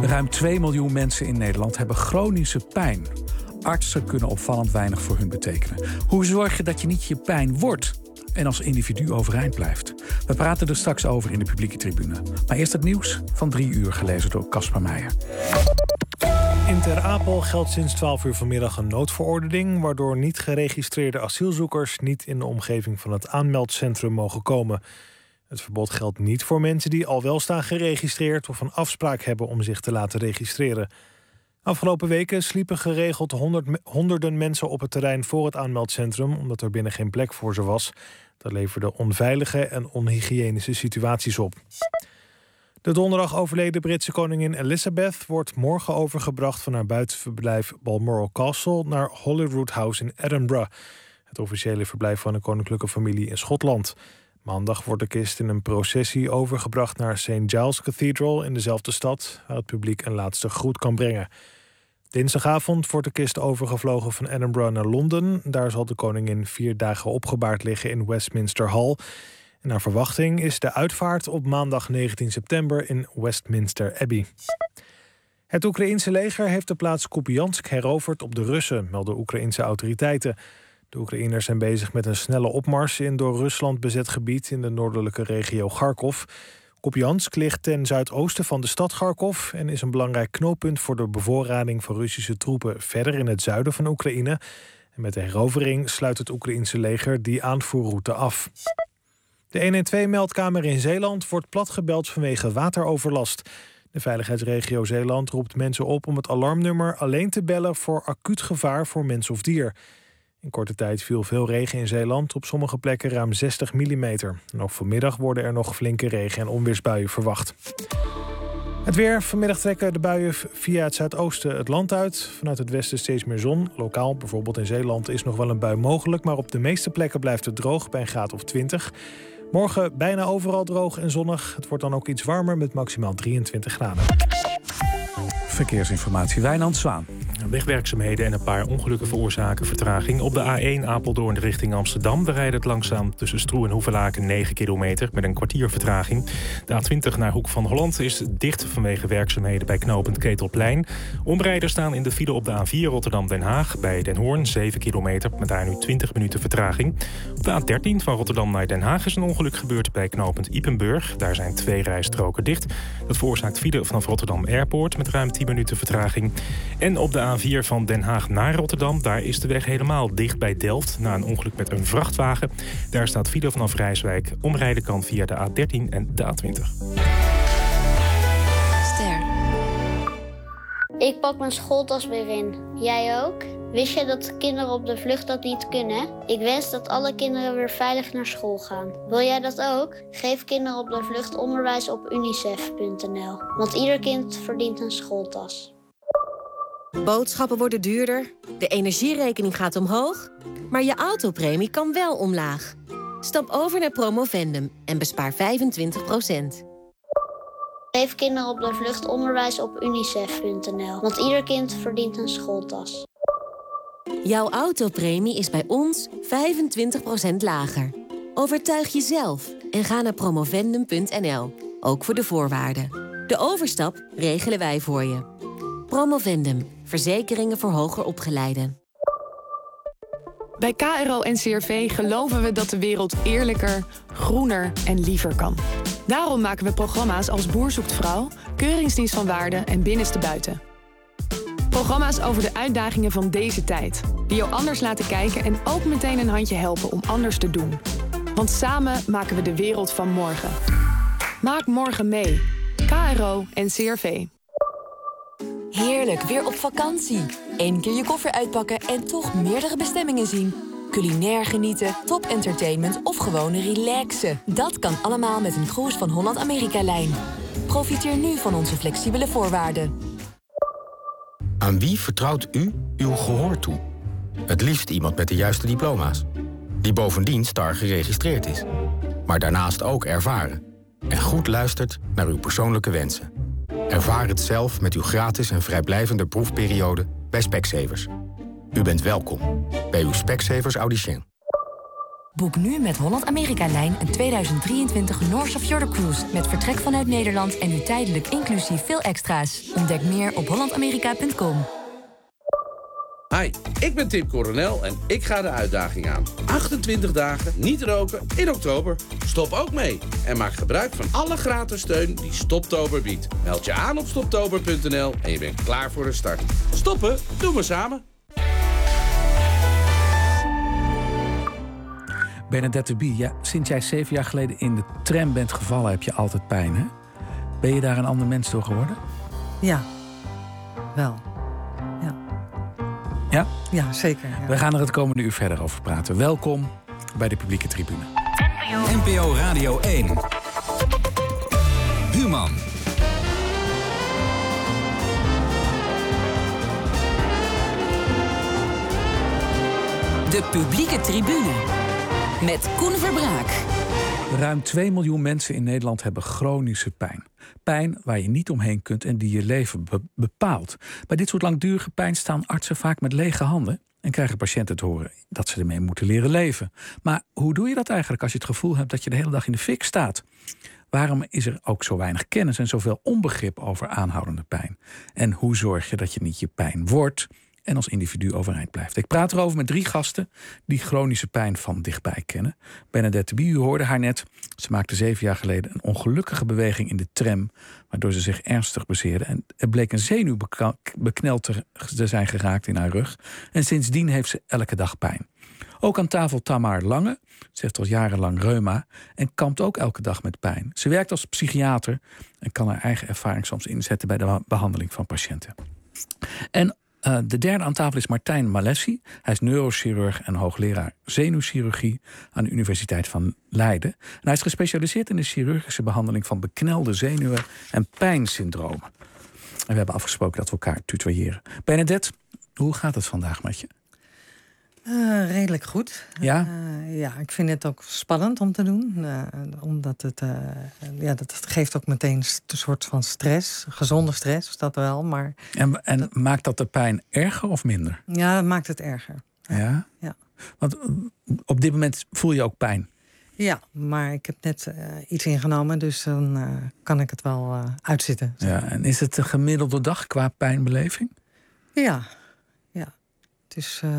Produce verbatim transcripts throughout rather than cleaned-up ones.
Ruim twee miljoen mensen in Nederland hebben chronische pijn. Artsen kunnen opvallend weinig voor hun betekenen. Hoe zorg je dat je niet je pijn wordt en als individu overeind blijft? We praten er straks over in de publieke tribune. Maar eerst het nieuws van drie uur, gelezen door Casper Meijer. In Ter Apel geldt sinds twaalf uur vanmiddag een noodverordening, waardoor niet geregistreerde asielzoekers niet in de omgeving van het aanmeldcentrum mogen komen. Het verbod geldt niet voor mensen die al wel staan geregistreerd of een afspraak hebben om zich te laten registreren. Afgelopen weken sliepen geregeld honderd, honderden mensen op het terrein voor het aanmeldcentrum, omdat er binnen geen plek voor ze was. Dat leverde onveilige en onhygiënische situaties op. De donderdag overleden Britse koningin Elizabeth wordt morgen overgebracht van haar buitenverblijf Balmoral Castle naar Holyrood House in Edinburgh, het officiële verblijf van de koninklijke familie in Schotland. Maandag wordt de kist in een processie overgebracht naar Saint Giles Cathedral in dezelfde stad, waar het publiek een laatste groet kan brengen. Dinsdagavond wordt de kist overgevlogen van Edinburgh naar Londen. Daar zal de koningin vier dagen opgebaard liggen in Westminster Hall. En naar verwachting is de uitvaart op maandag negentien september in Westminster Abbey. Het Oekraïense leger heeft de plaats Kupiansk heroverd op de Russen, melden Oekraïense autoriteiten. De Oekraïners zijn bezig met een snelle opmars in door Rusland bezet gebied in de noordelijke regio Kharkov. Kupiansk ligt ten zuidoosten van de stad Kharkov en is een belangrijk knooppunt voor de bevoorrading van Russische troepen verder in het zuiden van Oekraïne. En met de herovering sluit het Oekraïense leger die aanvoerroute af. De honderdtwaalf-meldkamer in Zeeland wordt platgebeld vanwege wateroverlast. De veiligheidsregio Zeeland roept mensen op om het alarmnummer alleen te bellen voor acuut gevaar voor mens of dier. In korte tijd viel veel regen in Zeeland, op sommige plekken ruim zestig millimeter. En ook vanmiddag worden er nog flinke regen- en onweersbuien verwacht. Het weer. Vanmiddag trekken de buien via het zuidoosten het land uit. Vanuit het westen steeds meer zon. Lokaal, bijvoorbeeld in Zeeland, is nog wel een bui mogelijk, maar op de meeste plekken blijft het droog bij een graad of twintig. Morgen bijna overal droog en zonnig. Het wordt dan ook iets warmer met maximaal drieëntwintig graden. Verkeersinformatie, Wijnand Zwaan. Wegwerkzaamheden en een paar ongelukken veroorzaken vertraging. Op de A één Apeldoorn richting Amsterdam. We rijden het langzaam tussen Stroe en Hoevelaken negen kilometer... met een kwartier vertraging. De A twintig naar Hoek van Holland is dicht vanwege werkzaamheden bij knooppunt Ketelplein. Omrijders staan in de file op de A vier Rotterdam-Den Haag bij Den Hoorn zeven kilometer... met daar nu twintig minuten vertraging. Op de A dertien van Rotterdam naar Den Haag is een ongeluk gebeurd bij knooppunt Ypenburg. Daar zijn twee rijstroken dicht. Dat veroorzaakt file vanaf Rotterdam Airport met ruim tien minuten vertraging. En op de A vier van Den Haag naar Rotterdam, daar is de weg helemaal dicht bij Delft na een ongeluk met een vrachtwagen. Daar staat file vanaf Rijswijk. Omrijden kan via de A dertien en de A twintig. Ster. Ik pak mijn schooltas weer in. Jij ook? Wist je dat kinderen op de vlucht dat niet kunnen? Ik wens dat alle kinderen weer veilig naar school gaan. Wil jij dat ook? Geef kinderen op de vlucht onderwijs op unicef punt n l. Want ieder kind verdient een schooltas. Boodschappen worden duurder, de energierekening gaat omhoog, maar je autopremie kan wel omlaag. Stap over naar Promovendum en bespaar vijfentwintig procent. Geef kinderen op de vlucht onderwijs op unicef punt n l. Want ieder kind verdient een schooltas. Jouw autopremie is bij ons vijfentwintig procent lager. Overtuig jezelf en ga naar promovendum punt n l. Ook voor de voorwaarden. De overstap regelen wij voor je. Promovendum. Verzekeringen voor hoger opgeleiden. Bij K R O en C R V geloven we dat de wereld eerlijker, groener en liever kan. Daarom maken we programma's als Boer zoekt vrouw, Keuringsdienst van Waarde en Binnenste Buiten. Programma's over de uitdagingen van deze tijd. Die jou anders laten kijken en ook meteen een handje helpen om anders te doen. Want samen maken we de wereld van morgen. Maak morgen mee. K R O en C R V. Heerlijk, weer op vakantie. Eén keer je koffer uitpakken en toch meerdere bestemmingen zien. Culinair genieten, top entertainment of gewoon relaxen. Dat kan allemaal met een cruise van Holland-Amerika-lijn. Profiteer nu van onze flexibele voorwaarden. Aan wie vertrouwt u uw gehoor toe? Het liefst iemand met de juiste diploma's. Die bovendien STAR geregistreerd is. Maar daarnaast ook ervaren. En goed luistert naar uw persoonlijke wensen. Ervaar het zelf met uw gratis en vrijblijvende proefperiode bij Specsavers. U bent welkom bij uw Specsavers Audicien. Boek nu met Holland Amerika-lijn een tweeduizend drieëntwintig North of Fjord Cruise... met vertrek vanuit Nederland en nu tijdelijk inclusief veel extra's. Ontdek meer op holland amerika punt com. Hi, ik ben Tim Coronel en ik ga de uitdaging aan. achtentwintig dagen niet roken in oktober. Stop ook mee en maak gebruik van alle gratis steun die Stoptober biedt. Meld je aan op stoptober punt n l en je bent klaar voor de start. Stoppen, doen we samen. Bernadette Bie, ja, sinds jij zeven jaar geleden in de tram bent gevallen, heb je altijd pijn, hè? Ben je daar een ander mens door geworden? Ja, wel. Ja, ja? Ja, zeker. Ja. We gaan er het komende uur verder over praten. Welkom bij de publieke tribune. N P O Radio één. Human. De publieke tribune. Met Koen Verbraak. Ruim twee miljoen mensen in Nederland hebben chronische pijn. Pijn waar je niet omheen kunt en die je leven be- bepaalt. Bij dit soort langdurige pijn staan artsen vaak met lege handen en krijgen patiënten te horen dat ze ermee moeten leren leven. Maar hoe doe je dat eigenlijk als je het gevoel hebt dat je de hele dag in de fik staat? Waarom is er ook zo weinig kennis en zoveel onbegrip over aanhoudende pijn? En hoe zorg je dat je niet je pijn wordt en als individu overeind blijft? Ik praat erover met drie gasten die chronische pijn van dichtbij kennen. Bernadette Bie, u hoorde haar net. Ze maakte zeven jaar geleden een ongelukkige beweging in de tram, waardoor ze zich ernstig bezeerde. En er bleek een zenuw bekneld te zijn geraakt in haar rug. En sindsdien heeft ze elke dag pijn. Ook aan tafel Tamar Lange. Ze heeft al jarenlang reuma en kampt ook elke dag met pijn. Ze werkt als psychiater en kan haar eigen ervaring soms inzetten bij de behandeling van patiënten. En Uh, de derde aan tafel is Martijn Malessi. Hij is neurochirurg en hoogleraar zenuwchirurgie aan de Universiteit van Leiden. En hij is gespecialiseerd in de chirurgische behandeling van beknelde zenuwen en pijnsyndromen. En we hebben afgesproken dat we elkaar tutoyeren. Bernadette, hoe gaat het vandaag met je? Uh, redelijk goed. Ja? Uh, ja, ik vind het ook spannend om te doen. Uh, omdat het, uh, ja, dat het geeft ook meteen een soort van stress. Gezonde stress, dat wel. Maar en, en dat, maakt dat de pijn erger of minder? Ja, dat maakt het erger. Ja? Ja? Ja. Want op dit moment voel je ook pijn? Ja, maar ik heb net uh, iets ingenomen. Dus dan uh, kan ik het wel uh, uitzitten. Ja, en is het een gemiddelde dag qua pijnbeleving? Ja. Ja. Het is... Uh,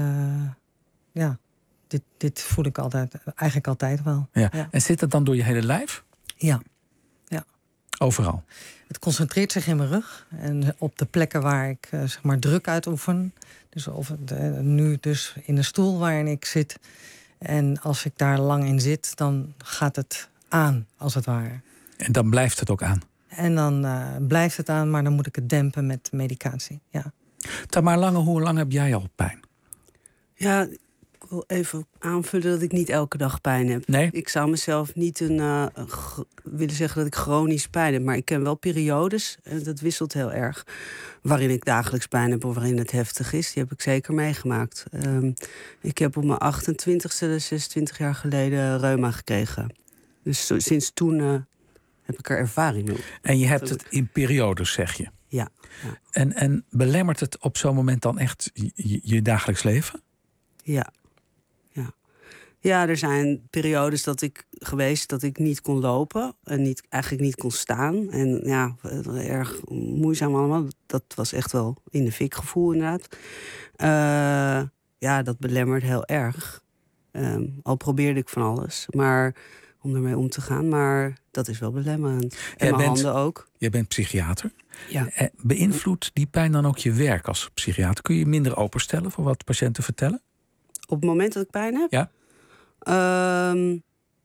Ja, dit, dit voel ik altijd, eigenlijk altijd wel. Ja. Ja. En zit het dan door je hele lijf? Ja. Ja. Overal? Het concentreert zich in mijn rug. En op de plekken waar ik uh, zeg maar druk uitoefen. Dus of het, uh, nu dus in de stoel waarin ik zit. En als ik daar lang in zit, dan gaat het aan, als het ware. En dan blijft het ook aan? En dan uh, blijft het aan, maar dan moet ik het dempen met medicatie, ja. Tamar Lange, hoe lang heb jij al pijn? Ja, ik wil even aanvullen dat ik niet elke dag pijn heb. Nee? Ik zou mezelf niet een, uh, g- willen zeggen dat ik chronisch pijn heb. Maar ik ken wel periodes, en dat wisselt heel erg, waarin ik dagelijks pijn heb of waarin het heftig is. Die heb ik zeker meegemaakt. Um, ik heb op mijn achtentwintigste, dus zesentwintig jaar geleden, reuma gekregen. Dus so, sinds toen uh, heb ik er ervaring mee. En je hebt het in periodes, zeg je? Ja. ja. En, en belemmert het op zo'n moment dan echt je, je dagelijks leven? Ja. ja. Ja, er zijn periodes dat ik geweest dat ik niet kon lopen en niet, eigenlijk niet kon staan. En ja, erg moeizaam allemaal. Dat was echt wel in de fik gevoel inderdaad. Uh, ja, dat belemmert heel erg. Um, al probeerde ik van alles, maar om ermee om te gaan. Maar dat is wel belemmerend. En jij mijn bent, handen ook. Jij bent psychiater. Ja. Beïnvloedt die pijn dan ook je werk als psychiater? Kun je minder openstellen voor wat patiënten vertellen? Op het moment dat ik pijn heb? Ja. Um,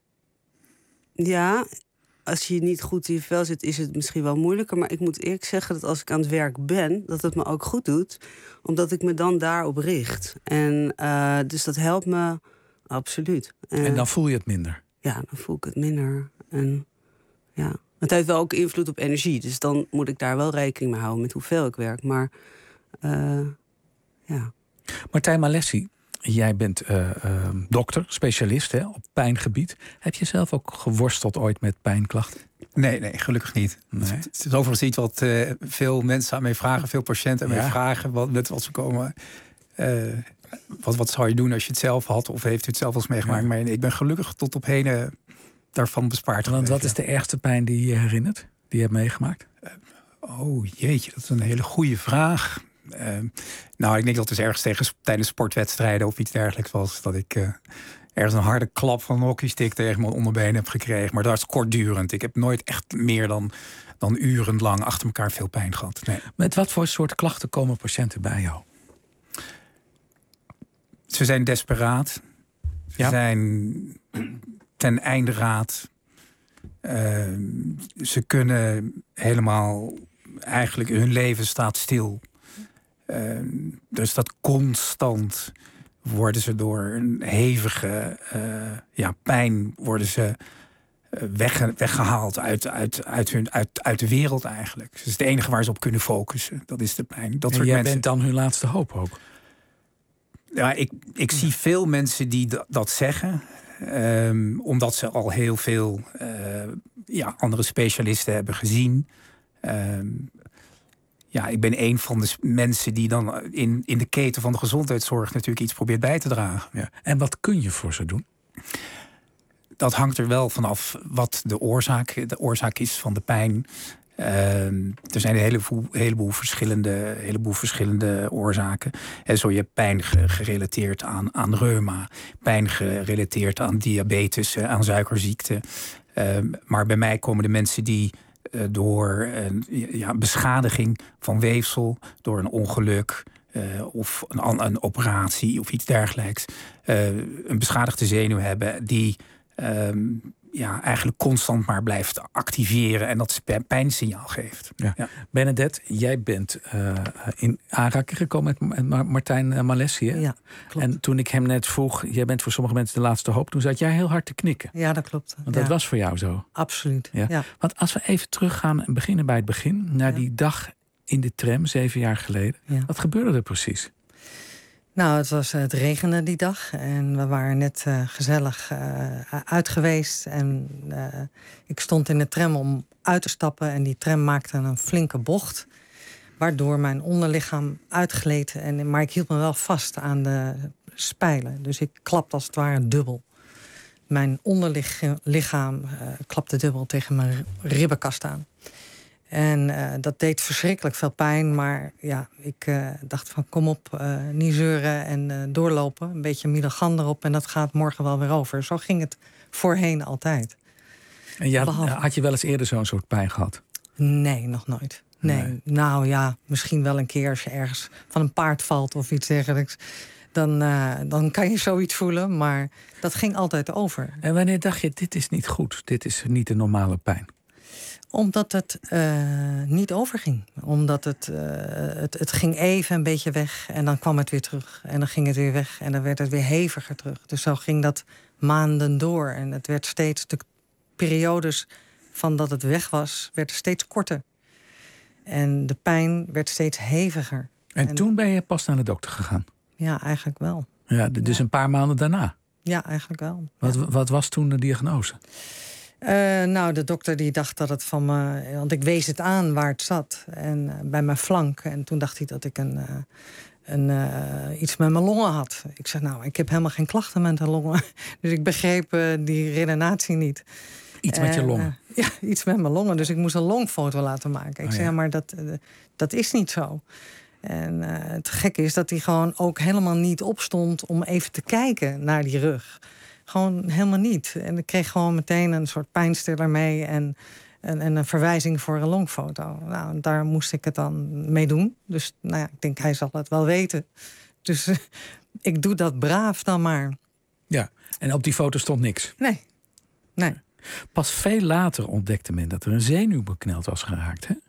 ja, als je niet goed in je vel zit, is het misschien wel moeilijker. Maar ik moet eerlijk zeggen dat als ik aan het werk ben, dat het me ook goed doet. Omdat ik me dan daarop richt. En uh, dus dat helpt me absoluut. En, en dan voel je het minder? Ja, dan voel ik het minder. En ja, het heeft wel ook invloed op energie. Dus dan moet ik daar wel rekening mee houden met hoeveel ik werk. Maar uh, ja. Martijn Malessi, jij bent uh, uh, dokter, specialist hè, op pijngebied. Heb je zelf ook geworsteld ooit met pijnklachten? Nee, nee, gelukkig niet. Nee. Het is overigens iets wat uh, veel mensen aan mij vragen, veel patiënten aan mij ja. vragen, wat, met wat ze komen. Uh, wat, wat zou je doen als je het zelf had? Of heeft u het zelf eens meegemaakt? Ja. Maar ik ben gelukkig tot op heden daarvan bespaard. Want wat is de ergste pijn die je herinnert? Die je hebt meegemaakt? Uh, oh jeetje, dat is een hele goede vraag. Uh, nou, ik denk dat het dus ergens tegen, tijdens sportwedstrijden of iets dergelijks was. Dat ik uh, ergens een harde klap van een hockeystick tegen mijn onderbeen heb gekregen. Maar dat is kortdurend. Ik heb nooit echt meer dan, dan urenlang achter elkaar veel pijn gehad. Nee. Met wat voor soort klachten komen patiënten bij jou? Ze zijn desperaat. Ze ja. zijn ten einde raad. Uh, ze kunnen helemaal... Eigenlijk hun leven staat stil. Uh, dus dat constant worden ze door een hevige uh, ja, pijn... worden ze uh, wegge- weggehaald uit, uit, uit, hun, uit, uit de wereld eigenlijk. Dat is het enige waar ze op kunnen focussen. Dat is de pijn. Dat en soort jij mensen... bent dan hun laatste hoop ook? Ja, ik, ik zie veel mensen die d- dat zeggen... Um, omdat ze al heel veel uh, ja, andere specialisten hebben gezien. Um, ja, ik ben een van de mensen die dan in, in de keten van de gezondheidszorg... natuurlijk iets probeert bij te dragen. Ja. En wat kun je voor ze doen? Dat hangt er wel vanaf wat de oorzaak, de oorzaak is van de pijn. Um, er zijn een heleboel, heleboel, verschillende, heleboel verschillende oorzaken. En zo je hebt pijn gerelateerd aan, aan reuma, pijn gerelateerd aan diabetes, aan suikerziekte. Um, maar bij mij komen de mensen die uh, door een ja, beschadiging van weefsel, door een ongeluk uh, of een, een operatie of iets dergelijks, uh, een beschadigde zenuw hebben die... Um, ja, eigenlijk constant maar blijft activeren en dat een pijnsignaal geeft. Ja. Ja. Benedette, jij bent uh, in aanraking gekomen met Martijn Malessi. Hè? Ja, klopt. En toen ik hem net vroeg, jij bent voor sommige mensen de laatste hoop, toen zat jij heel hard te knikken. Ja, dat klopt. Want ja. dat was voor jou zo. Absoluut. Ja? Ja. Want als we even teruggaan en beginnen bij het begin, naar ja. die dag in de tram, zeven jaar geleden. Ja. Wat gebeurde er precies? Nou, het was het regende die dag en we waren net uh, gezellig uh, uit geweest. En uh, ik stond in de tram om uit te stappen en die tram maakte een flinke bocht. Waardoor mijn onderlichaam uitgleed, en, maar ik hield me wel vast aan de spijlen. Dus ik klapte als het ware dubbel. Mijn onderlichaam uh, klapte dubbel tegen mijn ribbenkast aan. En uh, dat deed verschrikkelijk veel pijn. Maar ja, ik uh, dacht van kom op, uh, niet zeuren en uh, doorlopen. Een beetje Milagan erop en dat gaat morgen wel weer over. Zo ging het voorheen altijd. En je had, had je wel eens eerder zo'n soort pijn gehad? Nee, nog nooit. Nee. nee. Nou ja, misschien wel een keer als je ergens van een paard valt of iets dergelijks. Dan, uh, dan kan je zoiets voelen, maar dat ging altijd over. En wanneer dacht je, dit is niet goed? Dit is niet de normale pijn? Omdat het uh, niet overging. Omdat het, uh, het, het ging even een beetje weg en dan kwam het weer terug. En dan ging het weer weg en dan werd het weer heviger terug. Dus zo ging dat maanden door. En het werd steeds, de periodes van dat het weg was, werden steeds korter. En de pijn werd steeds heviger. En, en toen ben je pas naar de dokter gegaan? Ja, eigenlijk wel. Ja, dus ja. een paar maanden daarna? Ja, eigenlijk wel. Wat, ja. wat was toen de diagnose? Uh, nou, de dokter die dacht dat het van me... Want ik wees het aan waar het zat. En uh, bij mijn flank. En toen dacht hij dat ik een, uh, een, uh, iets met mijn longen had. Ik zeg, nou, ik heb helemaal geen klachten met de longen. Dus ik begreep uh, die redenatie niet. Iets met je longen? Uh, ja, iets met mijn longen. Dus ik moest een longfoto laten maken. Ik oh, zeg, ja. maar dat, uh, dat is niet zo. En uh, het gekke is dat hij gewoon ook helemaal niet opstond... om even te kijken naar die rug. Gewoon helemaal niet. En ik kreeg gewoon meteen een soort pijnstiller mee... en, en, en een verwijzing voor een longfoto. Nou, daar moest ik het dan mee doen. Dus nou ja, ik denk, hij zal het wel weten. Dus uh, ik doe dat braaf dan maar. Ja, en op die foto stond niks? Nee, nee. Pas veel later ontdekte men dat er een zenuw bekneld was geraakt, hè?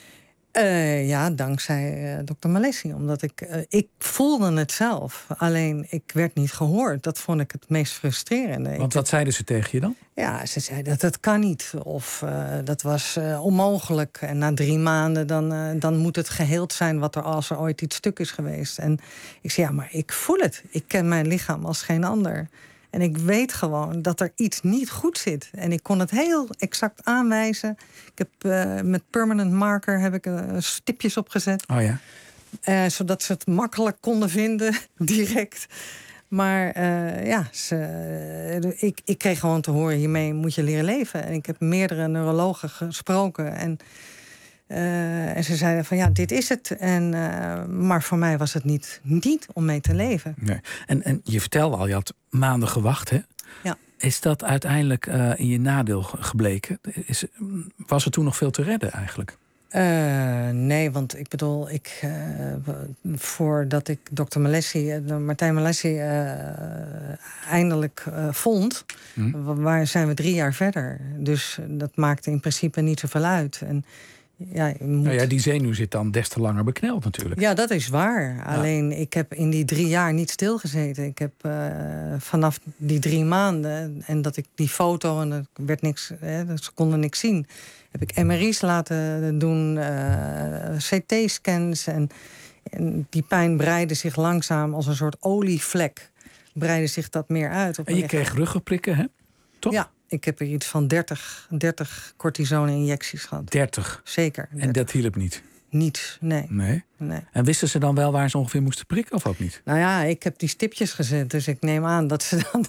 Uh, ja, dankzij uh, dokter Malessi. Omdat ik, uh, ik voelde het zelf. Alleen ik werd niet gehoord. Dat vond ik het meest frustrerende. Want wat ik, zeiden ze tegen je dan? Ja, ze zeiden dat dat kan niet. Of uh, dat was uh, onmogelijk. En na drie maanden dan, uh, dan moet het geheeld zijn... wat er als er ooit iets stuk is geweest. En ik zei, ja, maar ik voel het. Ik ken mijn lichaam als geen ander. En ik weet gewoon dat er iets niet goed zit. En ik kon het heel exact aanwijzen. Ik heb uh, met permanent marker heb ik uh, stipjes opgezet. Oh ja. Uh, zodat ze het makkelijk konden vinden, direct. Maar uh, ja, ze, uh, ik, ik kreeg gewoon te horen, hiermee moet je leren leven. En ik heb meerdere neurologen gesproken. En, uh, en ze zeiden van ja, dit is het. En, uh, maar voor mij was het niet, niet om mee te leven. Nee. En, en je vertelde al, je had maanden gewacht, hè? Ja. Is dat uiteindelijk uh, in je nadeel gebleken? Is, was er toen nog veel te redden eigenlijk? Uh, nee, want ik bedoel, ik, uh, voordat ik dokter Malessi, uh, Martijn Malessi uh, eindelijk uh, vond, hmm. waar zijn we drie jaar verder. Dus dat maakte in principe niet zoveel uit. En, ja, je moet... nou ja, die zenuw zit dan des te langer bekneld natuurlijk. Ja, dat is waar. Ja. Alleen, ik heb in die drie jaar niet stilgezeten. Ik heb uh, vanaf die drie maanden, en dat ik die foto, en er werd niks, hè, ze konden niks zien, heb ik M R I's laten doen, uh, C T-scans. En, en die pijn breidde zich langzaam als een soort olievlek. Breidde zich dat meer uit. Op en je kreeg ruggenprikken, hè? Toch? Ja, ik heb er iets van dertig, dertig cortisone-injecties gehad. dertig? Zeker. dertig. En dat hielp niet? Niets, nee. nee. nee. En wisten ze dan wel waar ze ongeveer moesten prikken of ook niet? Nou ja, ik heb die stipjes gezet, dus ik neem aan dat ze dan...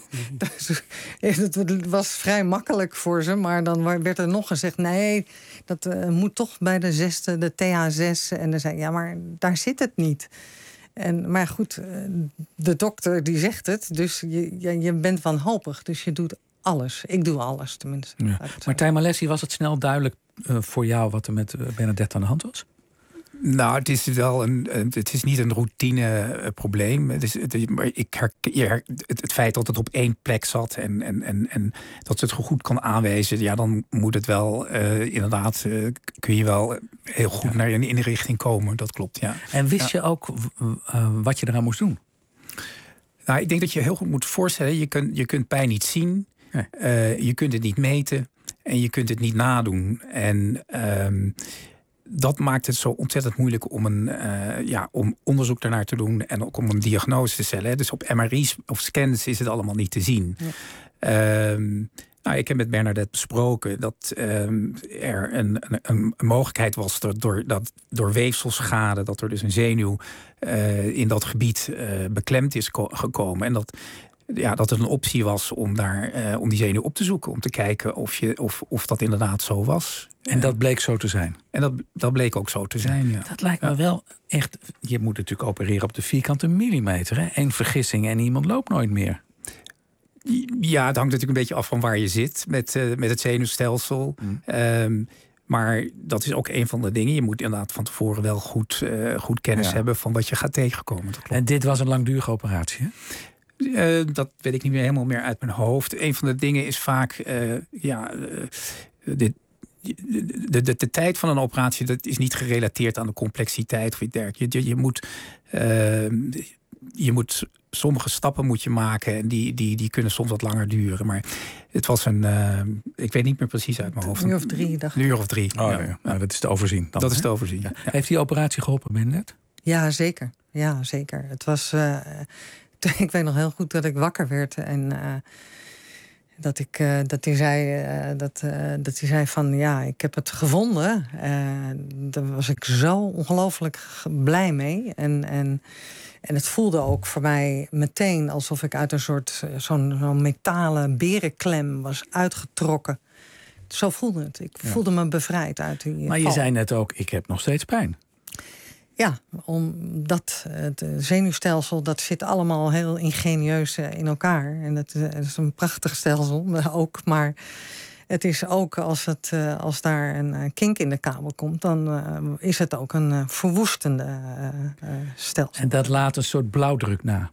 Het was vrij makkelijk voor ze, maar dan werd er nog gezegd... nee, dat uh, moet toch bij de zesde, de T H zes. En dan zei ik, ja, maar daar zit het niet. En, maar goed, de dokter die zegt het, dus je, je, je bent wanhopig. Dus je doet alles. Ik doe alles, tenminste. Ja. Martijn Malessi, was het snel duidelijk uh, voor jou wat er met uh, Bernadette aan de hand was? Nou, het is wel een. Het is niet een routine probleem. Het is, het, maar ik herken, het, het feit dat het op één plek zat en, en, en, en dat ze het goed kan aanwijzen, ja, dan moet het wel uh, inderdaad. Uh, kun je wel heel goed ja. naar een inrichting komen. Dat klopt, ja. En wist ja. je ook uh, wat je eraan moest doen? Nou, ik denk dat je heel goed moet voorstellen. Je kunt, je kunt pijn niet zien. Ja. Uh, je kunt het niet meten. En je kunt het niet nadoen. En um, dat maakt het zo ontzettend moeilijk om, een, uh, ja, om onderzoek daarnaar te doen. En ook om een diagnose te stellen. Hè. Dus op M R I's of scans is het allemaal niet te zien. Ja. Um, nou, ik heb met Bernadette besproken dat um, er een, een, een mogelijkheid was dat door, dat door weefselschade, dat er dus een zenuw uh, in dat gebied uh, beklemd is ko- gekomen. En dat, ja, dat het een optie was om, daar, uh, om die zenuw op te zoeken. Om te kijken of, je, of, of dat inderdaad zo was. En dat bleek zo te zijn? En dat, dat bleek ook zo te zijn, ja. Dat lijkt me ja. wel echt... Je moet natuurlijk opereren op de vierkante millimeter. Hè? Eén vergissing en iemand loopt nooit meer. Ja, het hangt natuurlijk een beetje af van waar je zit met, uh, met het zenuwstelsel. Mm. Um, maar dat is ook een van de dingen. Je moet inderdaad van tevoren wel goed, uh, goed kennis ja. hebben van wat je gaat tegenkomen. En dit was een langdurige operatie, hè? Uh, dat weet ik niet meer helemaal meer uit mijn hoofd. Een van de dingen is vaak... Uh, ja, uh, dit, de, de, de, de tijd van een operatie, dat is niet gerelateerd aan de complexiteit of iets dergelijks. Je, je, moet... Uh, je moet sommige stappen moet je maken en die, die, die kunnen soms wat langer duren. Maar het was een, uh, ik weet niet meer precies uit mijn hoofd. Een uur of drie, dacht ik. Een uur of drie. Oh, ja. Ja. Nou, dat is te overzien. Dan, dat hè? is te overzien, ja. Ja. Heeft die operatie geholpen, Bernadette? Ja, zeker. Ja, zeker. Het was, uh, ik weet nog heel goed dat ik wakker werd en uh, dat ik uh, dat hij zei uh, dat, uh, dat hij zei van ja, ik heb het gevonden. Uh, daar was ik zo ongelooflijk blij mee en en En het voelde ook voor mij meteen alsof ik uit een soort zo'n, zo'n metalen berenklem was uitgetrokken. Zo voelde het. Ik ja. voelde me bevrijd uit die Maar je val. zei net ook, ik heb nog steeds pijn. Ja, omdat het zenuwstelsel, dat zit allemaal heel ingenieus in elkaar. En het is een prachtig stelsel ook, maar... Het is ook, als, het, uh, als daar een kink in de kabel komt, dan uh, is het ook een uh, verwoestende uh, uh, stelsel. En dat laat een soort blauwdruk na?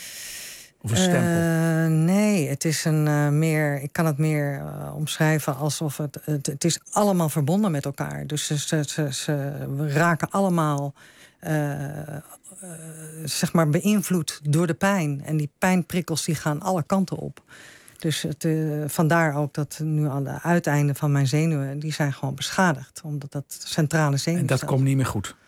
Of een stempel? Uh, nee, het is een uh, meer, ik kan het meer uh, omschrijven alsof het, het... Het is allemaal verbonden met elkaar. Dus ze, ze, ze, ze raken allemaal... Uh, uh, zeg maar beïnvloed door de pijn. En die pijnprikkels die gaan alle kanten op. Dus het, uh, vandaar ook dat nu aan de uiteinden van mijn zenuwen... die zijn gewoon beschadigd. Omdat dat centrale zenuw. En dat komt niet meer goed?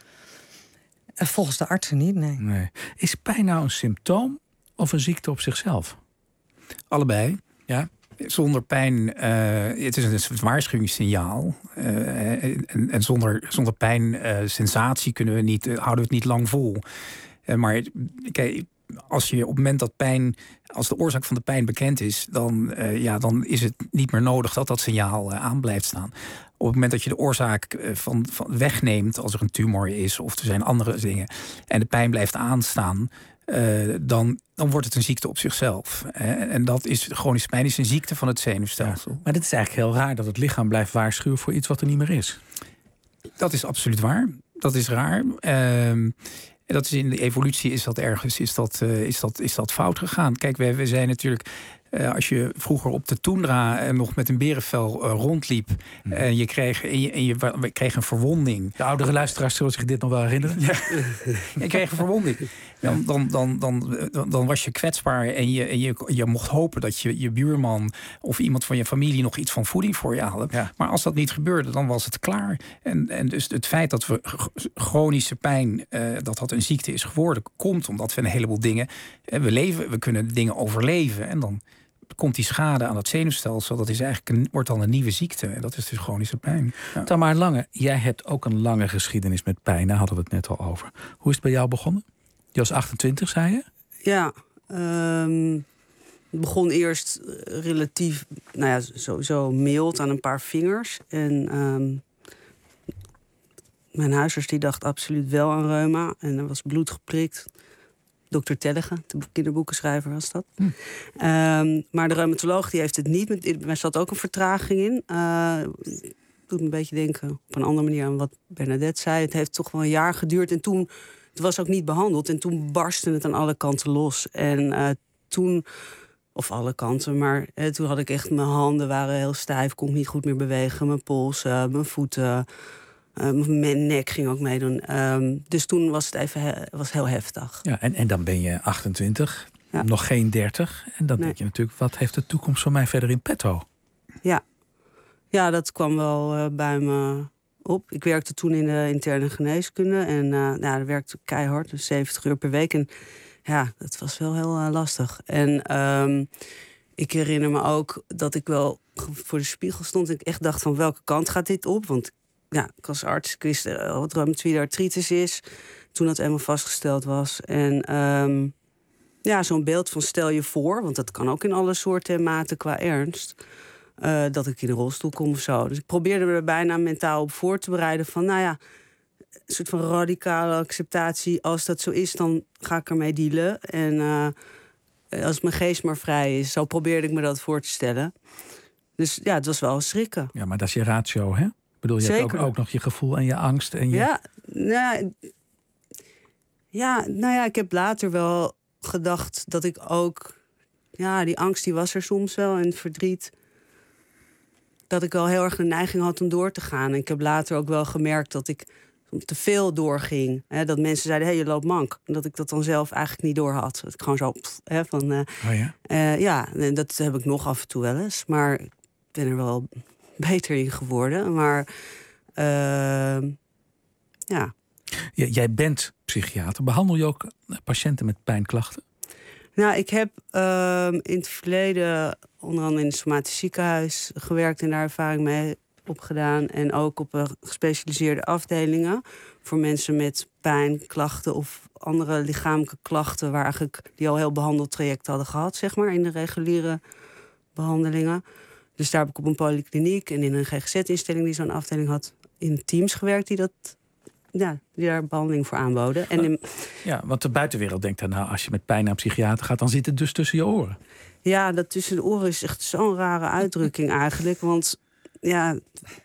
Uh, volgens de artsen niet, nee. nee. Is pijn nou een symptoom of een ziekte op zichzelf? Allebei. Ja? zonder pijn, uh, het is een, een waarschuwingssignaal. Uh, en, en zonder, zonder pijn, uh, sensatie kunnen we niet, uh, houden we het niet lang vol. Uh, maar kijk, als je op het moment dat pijn, als de oorzaak van de pijn bekend is, dan, uh, ja, dan is het niet meer nodig dat dat signaal uh, aan blijft staan. Op het moment dat je de oorzaak uh, van, van wegneemt, als er een tumor is of er zijn andere dingen, en de pijn blijft aanstaan, Uh, dan, dan wordt het een ziekte op zichzelf. Hè? En dat is chronische pijn is een ziekte van het zenuwstelsel. Ja, maar dit is eigenlijk heel raar dat het lichaam blijft waarschuwen voor iets wat er niet meer is. Dat is absoluut waar. Dat is raar. Uh, en dat is in de evolutie is dat ergens is dat, uh, is dat, is dat fout gegaan. Kijk, we, we zijn natuurlijk. Uh, als je vroeger op de toendra uh, nog met een berenvel uh, rondliep, en uh, je kreeg en je, en je kreeg een verwonding. De oudere luisteraars zullen zich dit nog wel herinneren. Ja. Je kreeg een verwonding. Dan, dan, dan, dan, dan, dan was je kwetsbaar en, je, en je, je mocht hopen dat je, je buurman of iemand van je familie nog iets van voeding voor je haalde. Ja. Maar als dat niet gebeurde, dan was het klaar. En, en dus het feit dat we chronische pijn, uh, dat dat een ziekte is geworden, komt omdat we een heleboel dingen, uh, we leven, we kunnen dingen overleven en dan komt die schade aan het zenuwstelsel. Dat is eigenlijk een, wordt dan een nieuwe ziekte. En dat is dus chronische pijn. Ja. Tamar Lange, jij hebt ook een lange geschiedenis met pijn. Daar hadden we het net al over. Hoe is het bij jou begonnen? Je was achtentwintig, zei je? Ja, um, het begon eerst relatief, nou ja, sowieso mild aan een paar vingers. En um, mijn huisarts die dacht absoluut wel aan reuma. En er was bloed geprikt. dokter Tellege, de kinderboekenschrijver was dat. Hm. Um, maar de reumatoloog die heeft het niet. Met, er zat ook een vertraging in. Uh, doet me een beetje denken op een andere manier aan wat Bernadette zei. Het heeft toch wel een jaar geduurd. En toen, het was ook niet behandeld. En toen barstte het aan alle kanten los. En uh, toen, of alle kanten, maar uh, toen had ik echt, mijn handen waren heel stijf. Kon ik niet goed meer bewegen. Mijn polsen, mijn voeten. Uh, mijn nek ging ook meedoen. Um, dus toen was het even he- was heel heftig. Ja, en, en dan ben je achtentwintig, ja. Nog geen dertig. En dan nee. denk je natuurlijk, wat heeft de toekomst van mij verder in petto? Ja, ja dat kwam wel uh, bij me op. Ik werkte toen in de interne geneeskunde. En uh, nou, dat werkte keihard, dus zeventig uur per week. En ja, dat was wel heel uh, lastig. En um, ik herinner me ook dat ik wel voor de spiegel stond. En ik echt dacht van, welke kant gaat dit op? Want ja, ik als arts, ik wist uh, wat reumatoïde artritis is. Toen dat eenmaal vastgesteld was. En um, ja, zo'n beeld van stel je voor, want dat kan ook in alle soorten en maten qua ernst, uh, dat ik in een rolstoel kom of zo. Dus ik probeerde me er bijna mentaal op voor te bereiden van, nou ja, een soort van radicale acceptatie. Als dat zo is, dan ga ik ermee dealen. En uh, als mijn geest maar vrij is, zo probeerde ik me dat voor te stellen. Dus ja, het was wel schrikken. Ja, maar dat is je ratio, hè? Ik bedoel, je Zeker. hebt ook, ook nog je gevoel en je angst. En je... Ja, nou, ja, nou ja, ik heb later wel gedacht dat ik ook, ja, die angst die was er soms wel en het verdriet, dat ik wel heel erg de neiging had om door te gaan. En ik heb later ook wel gemerkt dat ik te veel doorging. Hè, dat mensen zeiden, hé, hey, je loopt mank. En dat ik dat dan zelf eigenlijk niet door had. Dat ik gewoon zo, pff, hè, van... Uh, oh ja? Uh, ja, en dat heb ik nog af en toe wel eens. Maar ik ben er wel beter in geworden. Maar, uh, ja. ja. Jij bent psychiater. Behandel je ook patiënten met pijnklachten? Nou, ik heb uh, in het verleden onder andere in het somatisch ziekenhuis gewerkt en daar ervaring mee opgedaan. En ook op uh, gespecialiseerde afdelingen voor mensen met pijnklachten of andere lichamelijke klachten waar eigenlijk die al heel behandeld traject hadden gehad, zeg maar, in de reguliere behandelingen. Dus daar heb ik op een polykliniek en in een G G Z-instelling die zo'n afdeling had, in teams gewerkt die dat, ja, die daar behandeling voor aanboden. En in... Ja, want de buitenwereld denkt dan, nou, als je met pijn naar een psychiater gaat, dan zit het dus tussen je oren. Ja, dat tussen de oren is echt zo'n rare uitdrukking eigenlijk. Want ja,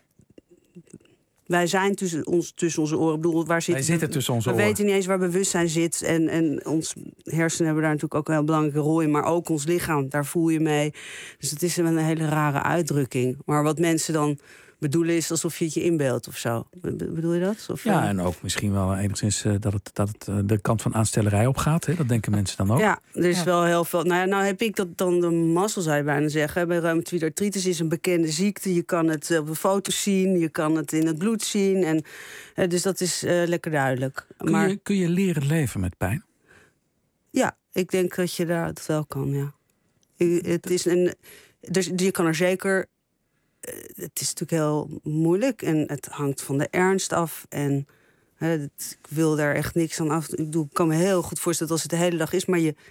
wij zijn tussen, ons, tussen onze oren. Ik bedoel, waar zitten wij zitten tussen onze we oren. We weten niet eens waar bewustzijn zit. En, en ons hersenen hebben daar natuurlijk ook een heel belangrijke rol in. Maar ook ons lichaam, daar voel je mee. Dus het is een hele rare uitdrukking. Maar wat mensen dan bedoelen is alsof je het je inbeeldt of zo. Bedoel je dat? Of, ja, en ook misschien wel enigszins uh, dat het, dat het uh, de kant van aanstellerij opgaat. Hè? Dat denken mensen dan ook. Ja, er is ja. wel heel veel. Nou ja, nou heb ik dat dan de mazzel, zou je bijna zeggen. Bij reumatoïde artritis is een bekende ziekte. Je kan het op de foto's zien, je kan het in het bloed zien. En, uh, dus dat is uh, lekker duidelijk. Kun, maar, je, kun je leren leven met pijn? Ja, ik denk dat je daar het wel kan, ja. Ik, het is een... dus je kan er zeker... Uh, het is natuurlijk heel moeilijk en het hangt van de ernst af. En uh, het, ik wil daar echt niks aan af. Ik, bedoel, ik kan me heel goed voorstellen als het de hele dag is... maar je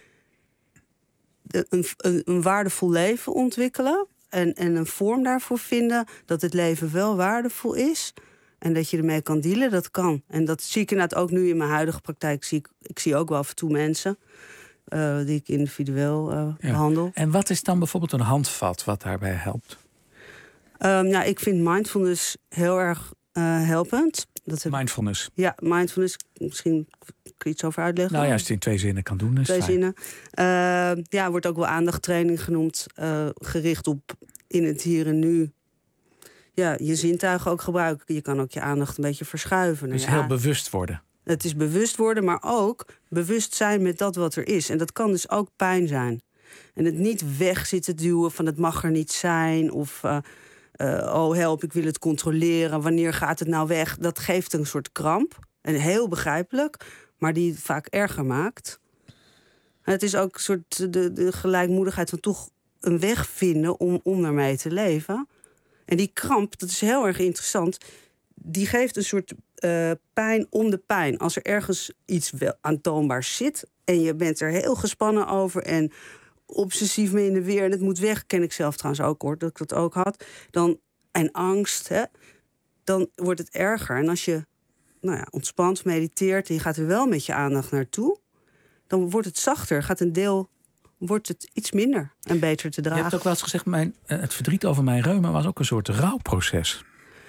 de, een, een, een waardevol leven ontwikkelen... En, en een vorm daarvoor vinden dat het leven wel waardevol is... en dat je ermee kan dealen, dat kan. En dat zie ik inderdaad ook nu in mijn huidige praktijk. Zie ik, ik zie ook wel af en toe mensen uh, die ik individueel uh, ja. behandel. En wat is dan bijvoorbeeld een handvat wat daarbij helpt? Um, ja, ik vind mindfulness heel erg uh, helpend. Dat heb... Mindfulness? Ja, mindfulness. Misschien kun je iets over uitleggen. Nou ja, als je het in twee zinnen kan doen, is Twee fijn. zinnen. Uh, ja, wordt ook wel aandachttraining genoemd. Uh, gericht op in het hier en nu. Ja, je zintuigen ook gebruiken. Je kan ook je aandacht een beetje verschuiven. Dus ja, heel bewust worden. Het is bewust worden, maar ook bewust zijn met dat wat er is. En dat kan dus ook pijn zijn. En het niet weg zitten duwen van het mag er niet zijn. Of uh, uh, oh help, ik wil het controleren. Wanneer gaat het nou weg? Dat geeft een soort kramp. En heel begrijpelijk, maar die het vaak erger maakt. En het is ook een soort de, de gelijkmoedigheid van toch een weg vinden om, om ermee te leven. En die kramp, dat is heel erg interessant... die geeft een soort uh, pijn om de pijn. Als er ergens iets wel aantoonbaars zit... en je bent er heel gespannen over... en obsessief mee in de weer en het moet weg... ken ik zelf trouwens ook, hoor, dat ik dat ook had... dan en angst, hè, dan wordt het erger. En als je nou ja, ontspant, mediteert... en je gaat er wel met je aandacht naartoe... dan wordt het zachter, gaat een deel... wordt het iets minder en beter te dragen. Je hebt ook wel eens gezegd... Mijn, het verdriet over mijn reuma was ook een soort rouwproces.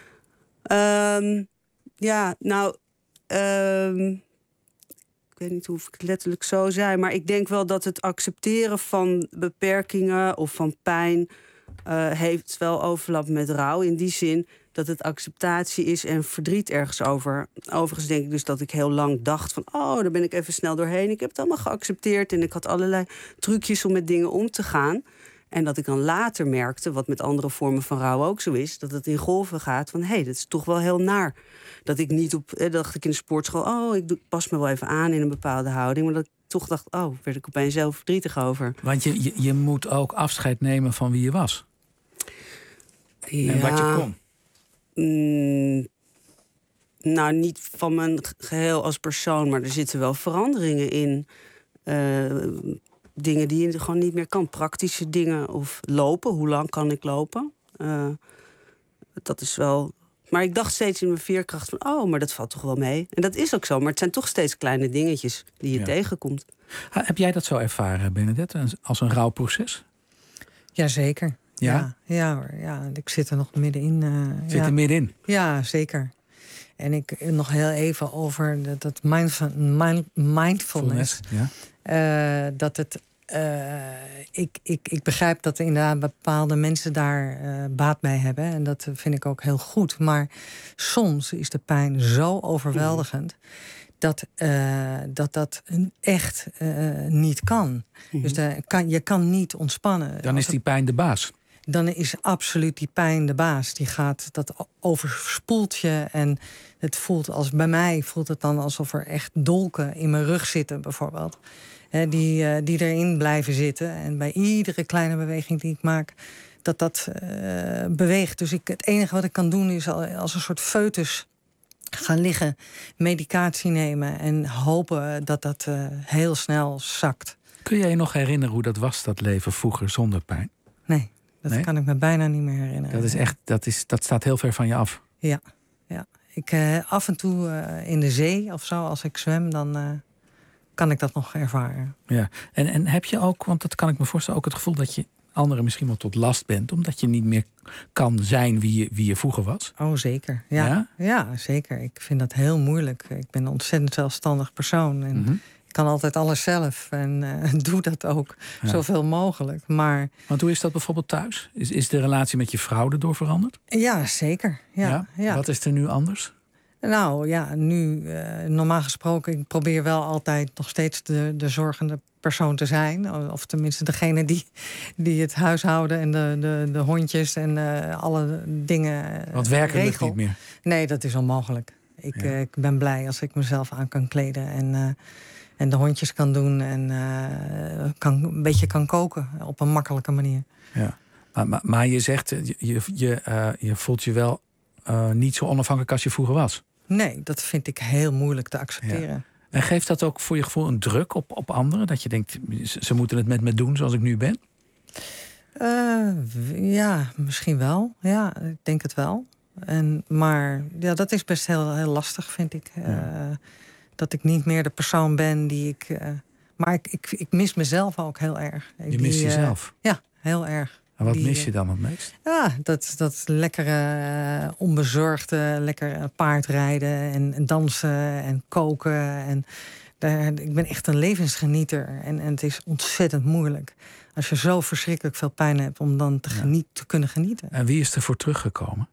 Um, ja, nou... Um, ik weet niet hoe ik het letterlijk zo zei... maar ik denk wel dat het accepteren van beperkingen... of van pijn... Uh, heeft wel overlap met rouw. In die zin dat het acceptatie is en verdriet ergens over. Overigens denk ik dus dat ik heel lang dacht van... oh, daar ben ik even snel doorheen. Ik heb het allemaal geaccepteerd en ik had allerlei trucjes om met dingen om te gaan. En dat ik dan later merkte, wat met andere vormen van rouw ook zo is... dat het in golven gaat van, hé, hey, dat is toch wel heel naar. Dat ik niet op, eh, dacht ik in de sportschool... oh, ik doe, pas me wel even aan in een bepaalde houding... maar dat ik toch dacht, oh, werd ik opeens zelf verdrietig over. Want je, je, je moet ook afscheid nemen van wie je was. Ja, en wat je kon. Mm, nou, niet van mijn geheel als persoon... maar er zitten wel veranderingen in... Uh, dingen die je gewoon niet meer kan. Praktische dingen of lopen. Hoe lang kan ik lopen? Uh, dat is wel... Maar ik dacht steeds in mijn veerkracht van... oh, maar dat valt toch wel mee. En dat is ook zo. Maar het zijn toch steeds kleine dingetjes die je ja. tegenkomt. Ha, heb jij dat zo ervaren, Bernadette? Als een rouwproces? Jazeker. Ja? Ja, ja, hoor, ja, ik zit er nog middenin. Uh, zit ja. er middenin? Ja, zeker. En ik nog heel even over dat, dat mindful, mind, mindfulness. Ja. Uh, dat het, uh, ik, ik, ik begrijp dat inderdaad bepaalde mensen daar uh, baat bij hebben. En dat vind ik ook heel goed. Maar soms is de pijn zo overweldigend... dat uh, dat, dat echt uh, niet kan. Mm-hmm. Dus de, kan, je kan niet ontspannen. Dan is die pijn de baas. Dan is absoluut die pijn de baas. Die gaat, dat overspoelt je. En het voelt als, bij mij voelt het dan alsof er echt dolken in mijn rug zitten, bijvoorbeeld. He, die, uh, die erin blijven zitten. En bij iedere kleine beweging die ik maak, dat dat uh, beweegt. Dus ik, het enige wat ik kan doen is als een soort foetus gaan liggen, medicatie nemen en hopen dat dat uh, heel snel zakt. Kun jij je nog herinneren hoe dat was, dat leven vroeger zonder pijn? Nee. Dat nee? kan ik me bijna niet meer herinneren. Dat is echt, dat, is, dat staat heel ver van je af. Ja, ja. Ik uh, af en toe uh, in de zee of zo, als ik zwem, dan uh, kan ik dat nog ervaren. Ja, en, en heb je ook, want dat kan ik me voorstellen, ook het gevoel dat je anderen misschien wel tot last bent, omdat je niet meer kan zijn wie je, wie je vroeger was? Oh, zeker. Ja, ja? ja, zeker. Ik vind dat heel moeilijk. Ik ben een ontzettend zelfstandig persoon. En mm-hmm. Ik kan altijd alles zelf en uh, doe dat ook ja. zoveel mogelijk. Maar, Want hoe is dat bijvoorbeeld thuis? Is, is de relatie met je vrouw erdoor veranderd? Ja, zeker. Ja, ja? Ja. Wat is er nu anders? Nou ja, nu uh, normaal gesproken, ik probeer wel altijd nog steeds de, de zorgende persoon te zijn. Of tenminste degene die, die het huishouden en de, de, de hondjes en uh, alle dingen Want werken regel. lukt niet meer? Nee, dat is onmogelijk. Ik, ja. uh, ik ben blij als ik mezelf aan kan kleden en... Uh, En de hondjes kan doen en uh, kan, een beetje kan koken op een makkelijke manier. Ja. Maar, maar, maar je zegt, je, je, uh, je voelt je wel uh, niet zo onafhankelijk als je vroeger was. Nee, dat vind ik heel moeilijk te accepteren. Ja. En geeft dat ook voor je gevoel een druk op, op anderen? Dat je denkt, ze moeten het met me doen zoals ik nu ben? Uh, ja, misschien wel. Ja, ik denk het wel. En, maar ja, dat is best heel, heel lastig, vind ik. Uh, ja. Dat ik niet meer de persoon ben die ik... Uh, maar ik, ik, ik mis mezelf ook heel erg. Je mist die, jezelf? Uh, ja, heel erg. En wat die, mis je dan het meest? Ja, dat, dat lekkere, uh, onbezorgde, lekker paardrijden en, en dansen en koken. En daar, ik ben echt een levensgenieter. En, en het is ontzettend moeilijk. Als je zo verschrikkelijk veel pijn hebt om dan te, geniet, te kunnen genieten. En wie is er voor teruggekomen?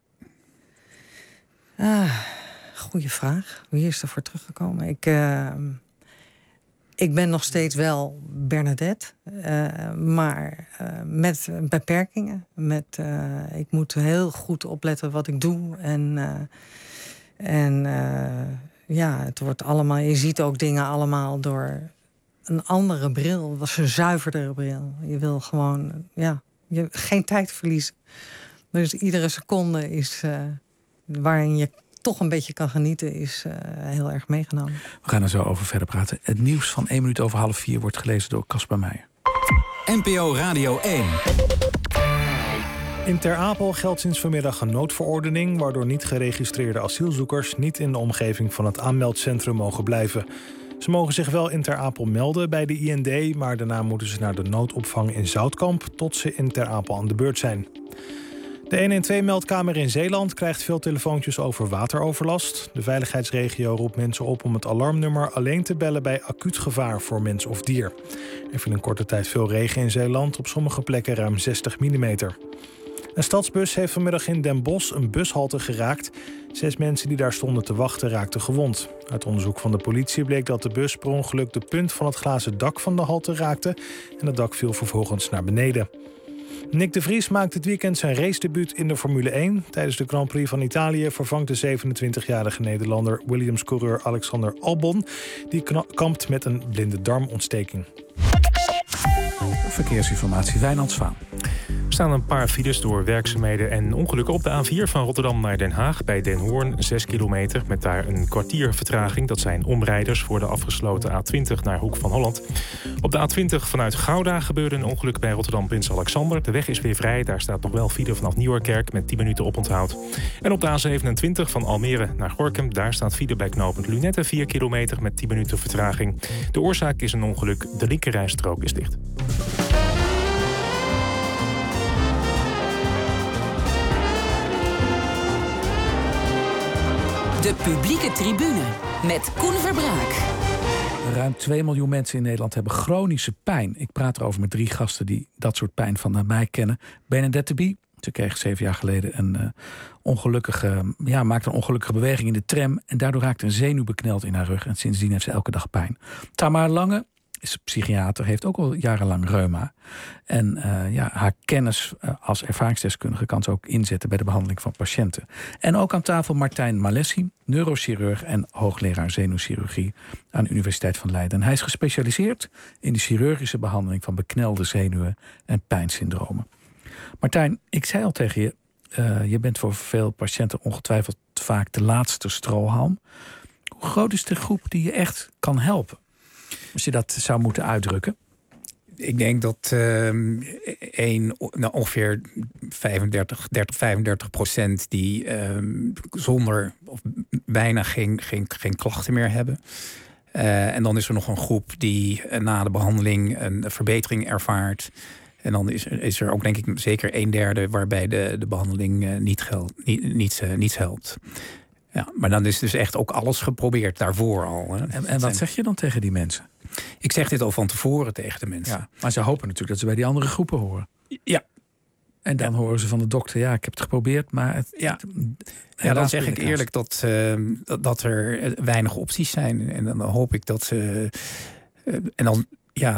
Ah, goeie vraag. Wie is er voor teruggekomen? Ik, uh, ik ben nog steeds wel Bernadette. Uh, maar uh, met beperkingen. Met, uh, ik moet heel goed opletten wat ik doe. En, uh, en uh, ja, het wordt allemaal... Je ziet ook dingen allemaal door een andere bril. Dat was een zuiverdere bril. Je wil gewoon... Ja, je, geen tijd verliezen. Dus iedere seconde is... Uh, waarin je toch een beetje kan genieten, is uh, heel erg meegenomen. We gaan er zo over verder praten. Het nieuws van één minuut over half vier wordt gelezen door Casper Meijer. N P O Radio één. In Ter Apel geldt sinds vanmiddag een noodverordening... waardoor niet geregistreerde asielzoekers niet in de omgeving van het aanmeldcentrum mogen blijven. Ze mogen zich wel in Ter Apel melden bij de I N D... maar daarna moeten ze naar de noodopvang in Zoutkamp... tot ze in Ter Apel aan de beurt zijn. De honderdtwaalf-meldkamer in Zeeland krijgt veel telefoontjes over wateroverlast. De veiligheidsregio roept mensen op om het alarmnummer alleen te bellen bij acuut gevaar voor mens of dier. Er viel in korte tijd veel regen in Zeeland, op sommige plekken ruim zestig millimeter. Een stadsbus heeft vanmiddag in Den Bosch een bushalte geraakt. Zes mensen die daar stonden te wachten raakten gewond. Uit onderzoek van de politie bleek dat de bus per ongeluk de punt van het glazen dak van de halte raakte en het dak viel vervolgens naar beneden. Nick de Vries maakt dit weekend zijn racedebuut in de Formule één. Tijdens de Grand Prix van Italië vervangt de zevenentwintigjarige Nederlander Williams-coureur Alexander Albon, die kampt met een blinde darmontsteking. Verkeersinformatie, Wijnand Zwaan. Er staan een paar files door werkzaamheden en ongelukken op de A vier van Rotterdam naar Den Haag. Bij Den Hoorn zes kilometer met daar een kwartier vertraging. Dat zijn omrijders voor de afgesloten A twintig naar Hoek van Holland. Op de A twintig vanuit Gouda gebeurde een ongeluk bij Rotterdam Prins Alexander. De weg is weer vrij, daar staat nog wel file vanaf Nieuwerkerk met tien minuten oponthoud. En op de A zevenentwintig van Almere naar Gorinchem, daar staat file bij knooppunt Lunette vier kilometer met tien minuten vertraging. De oorzaak is een ongeluk, de linkerrijstrook is dicht. De publieke tribune met Koen Verbraak. Ruim twee miljoen mensen in Nederland hebben chronische pijn. Ik praat erover met drie gasten die dat soort pijn van mij kennen. Bernadette Bie, ze kreeg zeven jaar geleden een uh, ongelukkige, ja, maakte een ongelukkige beweging in de tram en daardoor raakte een zenuw bekneld in haar rug en sindsdien heeft ze elke dag pijn. Tamara Lange is psychiater, heeft ook al jarenlang reuma. En uh, ja, haar kennis uh, als ervaringsdeskundige kan ze ook inzetten bij de behandeling van patiënten. En ook aan tafel Martijn Malessi, neurochirurg en hoogleraar zenuwchirurgie aan de Universiteit van Leiden. En hij is gespecialiseerd in de chirurgische behandeling van beknelde zenuwen en pijnsyndromen. Martijn, ik zei al tegen je, uh, je bent voor veel patiënten ongetwijfeld vaak de laatste strohalm. Hoe groot is de groep die je echt kan helpen? Als je dat zou moeten uitdrukken. Ik denk dat uh, een, nou, ongeveer vijfendertig, dertig, vijfendertig procent die uh, zonder of bijna geen, geen, geen klachten meer hebben. Uh, en dan is er nog een groep die uh, na de behandeling een verbetering ervaart. En dan is, is er ook denk ik zeker een derde waarbij de, de behandeling uh, niet geld, niet, niets, uh, niets helpt. Ja, maar dan is dus echt ook alles geprobeerd daarvoor al. Hè. En, en wat zeg je dan tegen die mensen? Ik zeg dit al van tevoren tegen de mensen. Ja, maar ze hopen natuurlijk dat ze bij die andere groepen horen. Ja. En dan ja. horen ze van de dokter, ja, ik heb het geprobeerd, maar... Het, ja. ja, dan zeg ik eerlijk dat, uh, dat er weinig opties zijn. En dan hoop ik dat ze... Uh, en dan, ja...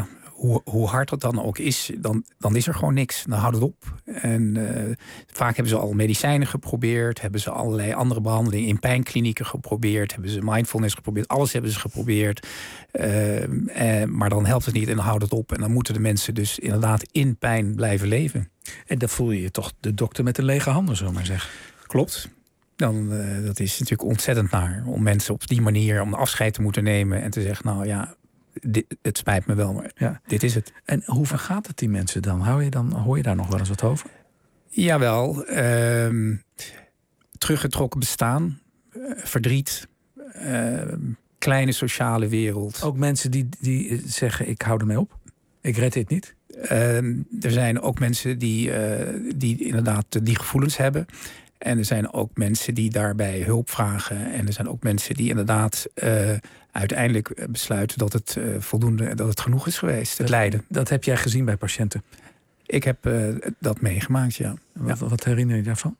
hoe, hoe hard dat dan ook is, dan, dan is er gewoon niks. Dan houdt het op. En uh, vaak hebben ze al medicijnen geprobeerd. Hebben ze allerlei andere behandelingen in pijnklinieken geprobeerd. Hebben ze mindfulness geprobeerd. Alles hebben ze geprobeerd. Uh, eh, maar dan helpt het niet en dan houdt het op. En dan moeten de mensen dus inderdaad in pijn blijven leven. En dan voel je je toch de dokter met de lege handen, zullen we maar zeggen. Klopt. Dan, uh, dat is natuurlijk ontzettend naar om mensen op die manier om afscheid te moeten nemen en te zeggen, nou ja, dit, het spijt me wel, maar ja, dit is het. En hoe vergaat het die mensen dan? Hou je dan? Hoor je daar nog wel eens wat over? Jawel. Uh, teruggetrokken bestaan, uh, verdriet, uh, kleine sociale wereld. Ook mensen die, die zeggen, ik hou ermee op? Ik red dit niet? Uh, er zijn ook mensen die, uh, die inderdaad die gevoelens hebben. En er zijn ook mensen die daarbij hulp vragen. En er zijn ook mensen die inderdaad uh, uiteindelijk besluiten dat het uh, voldoende, dat het genoeg is geweest, het dat, lijden. Dat heb jij gezien bij patiënten? Ik heb uh, dat meegemaakt, ja. Wat, ja. wat herinner je daarvan?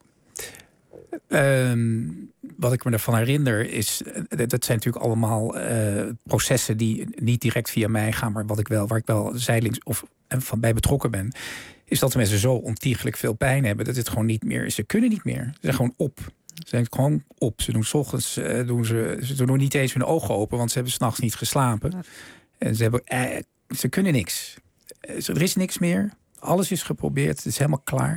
Uh, wat ik me daarvan herinner is, dat zijn natuurlijk allemaal uh, processen die niet direct via mij gaan, maar wat ik wel, waar ik wel zijdelings of van bij betrokken ben, is dat de mensen zo ontiegelijk veel pijn hebben dat het gewoon niet meer is. Ze kunnen niet meer. Ze zijn gewoon op. Ze zijn gewoon op. Ze doen 's ochtends uh, doen ze, ze doen niet eens hun ogen open, want ze hebben 's nachts niet geslapen. Ja. En ze hebben, uh, ze kunnen niks. Uh, er is niks meer. Alles is geprobeerd. Het is helemaal klaar.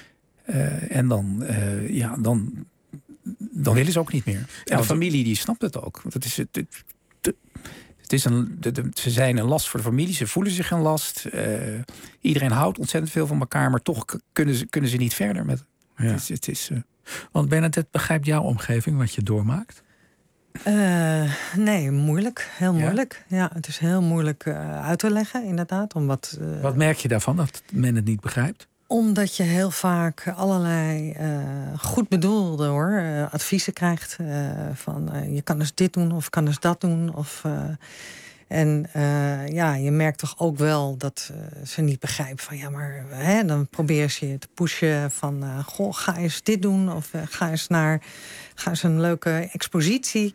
Uh, en dan, uh, ja, dan, dan willen ze ook niet meer. En de familie die snapt het ook. Want het is het. het, het Het is een, de, de, ze zijn een last voor de familie, ze voelen zich een last. Uh, iedereen houdt ontzettend veel van elkaar, maar toch kunnen ze, kunnen ze niet verder met. Ja. Het is, het is, uh... Want Bernadette, begrijpt jouw omgeving wat je doormaakt? Uh, nee, moeilijk. Heel moeilijk. Ja, ja, het is heel moeilijk uh, uit te leggen, inderdaad. Omdat, uh... Wat merk je daarvan, dat men het niet begrijpt? Omdat je heel vaak allerlei uh, goed bedoelde hoor, uh, adviezen krijgt. Uh, van uh, je kan dus dit doen of kan dus dat doen. Of, uh, en uh, ja, je merkt toch ook wel dat uh, ze niet begrijpen van ja, maar hè, dan probeer ze je te pushen van uh, goh, ga eens dit doen of uh, ga eens naar ga eens een leuke expositie.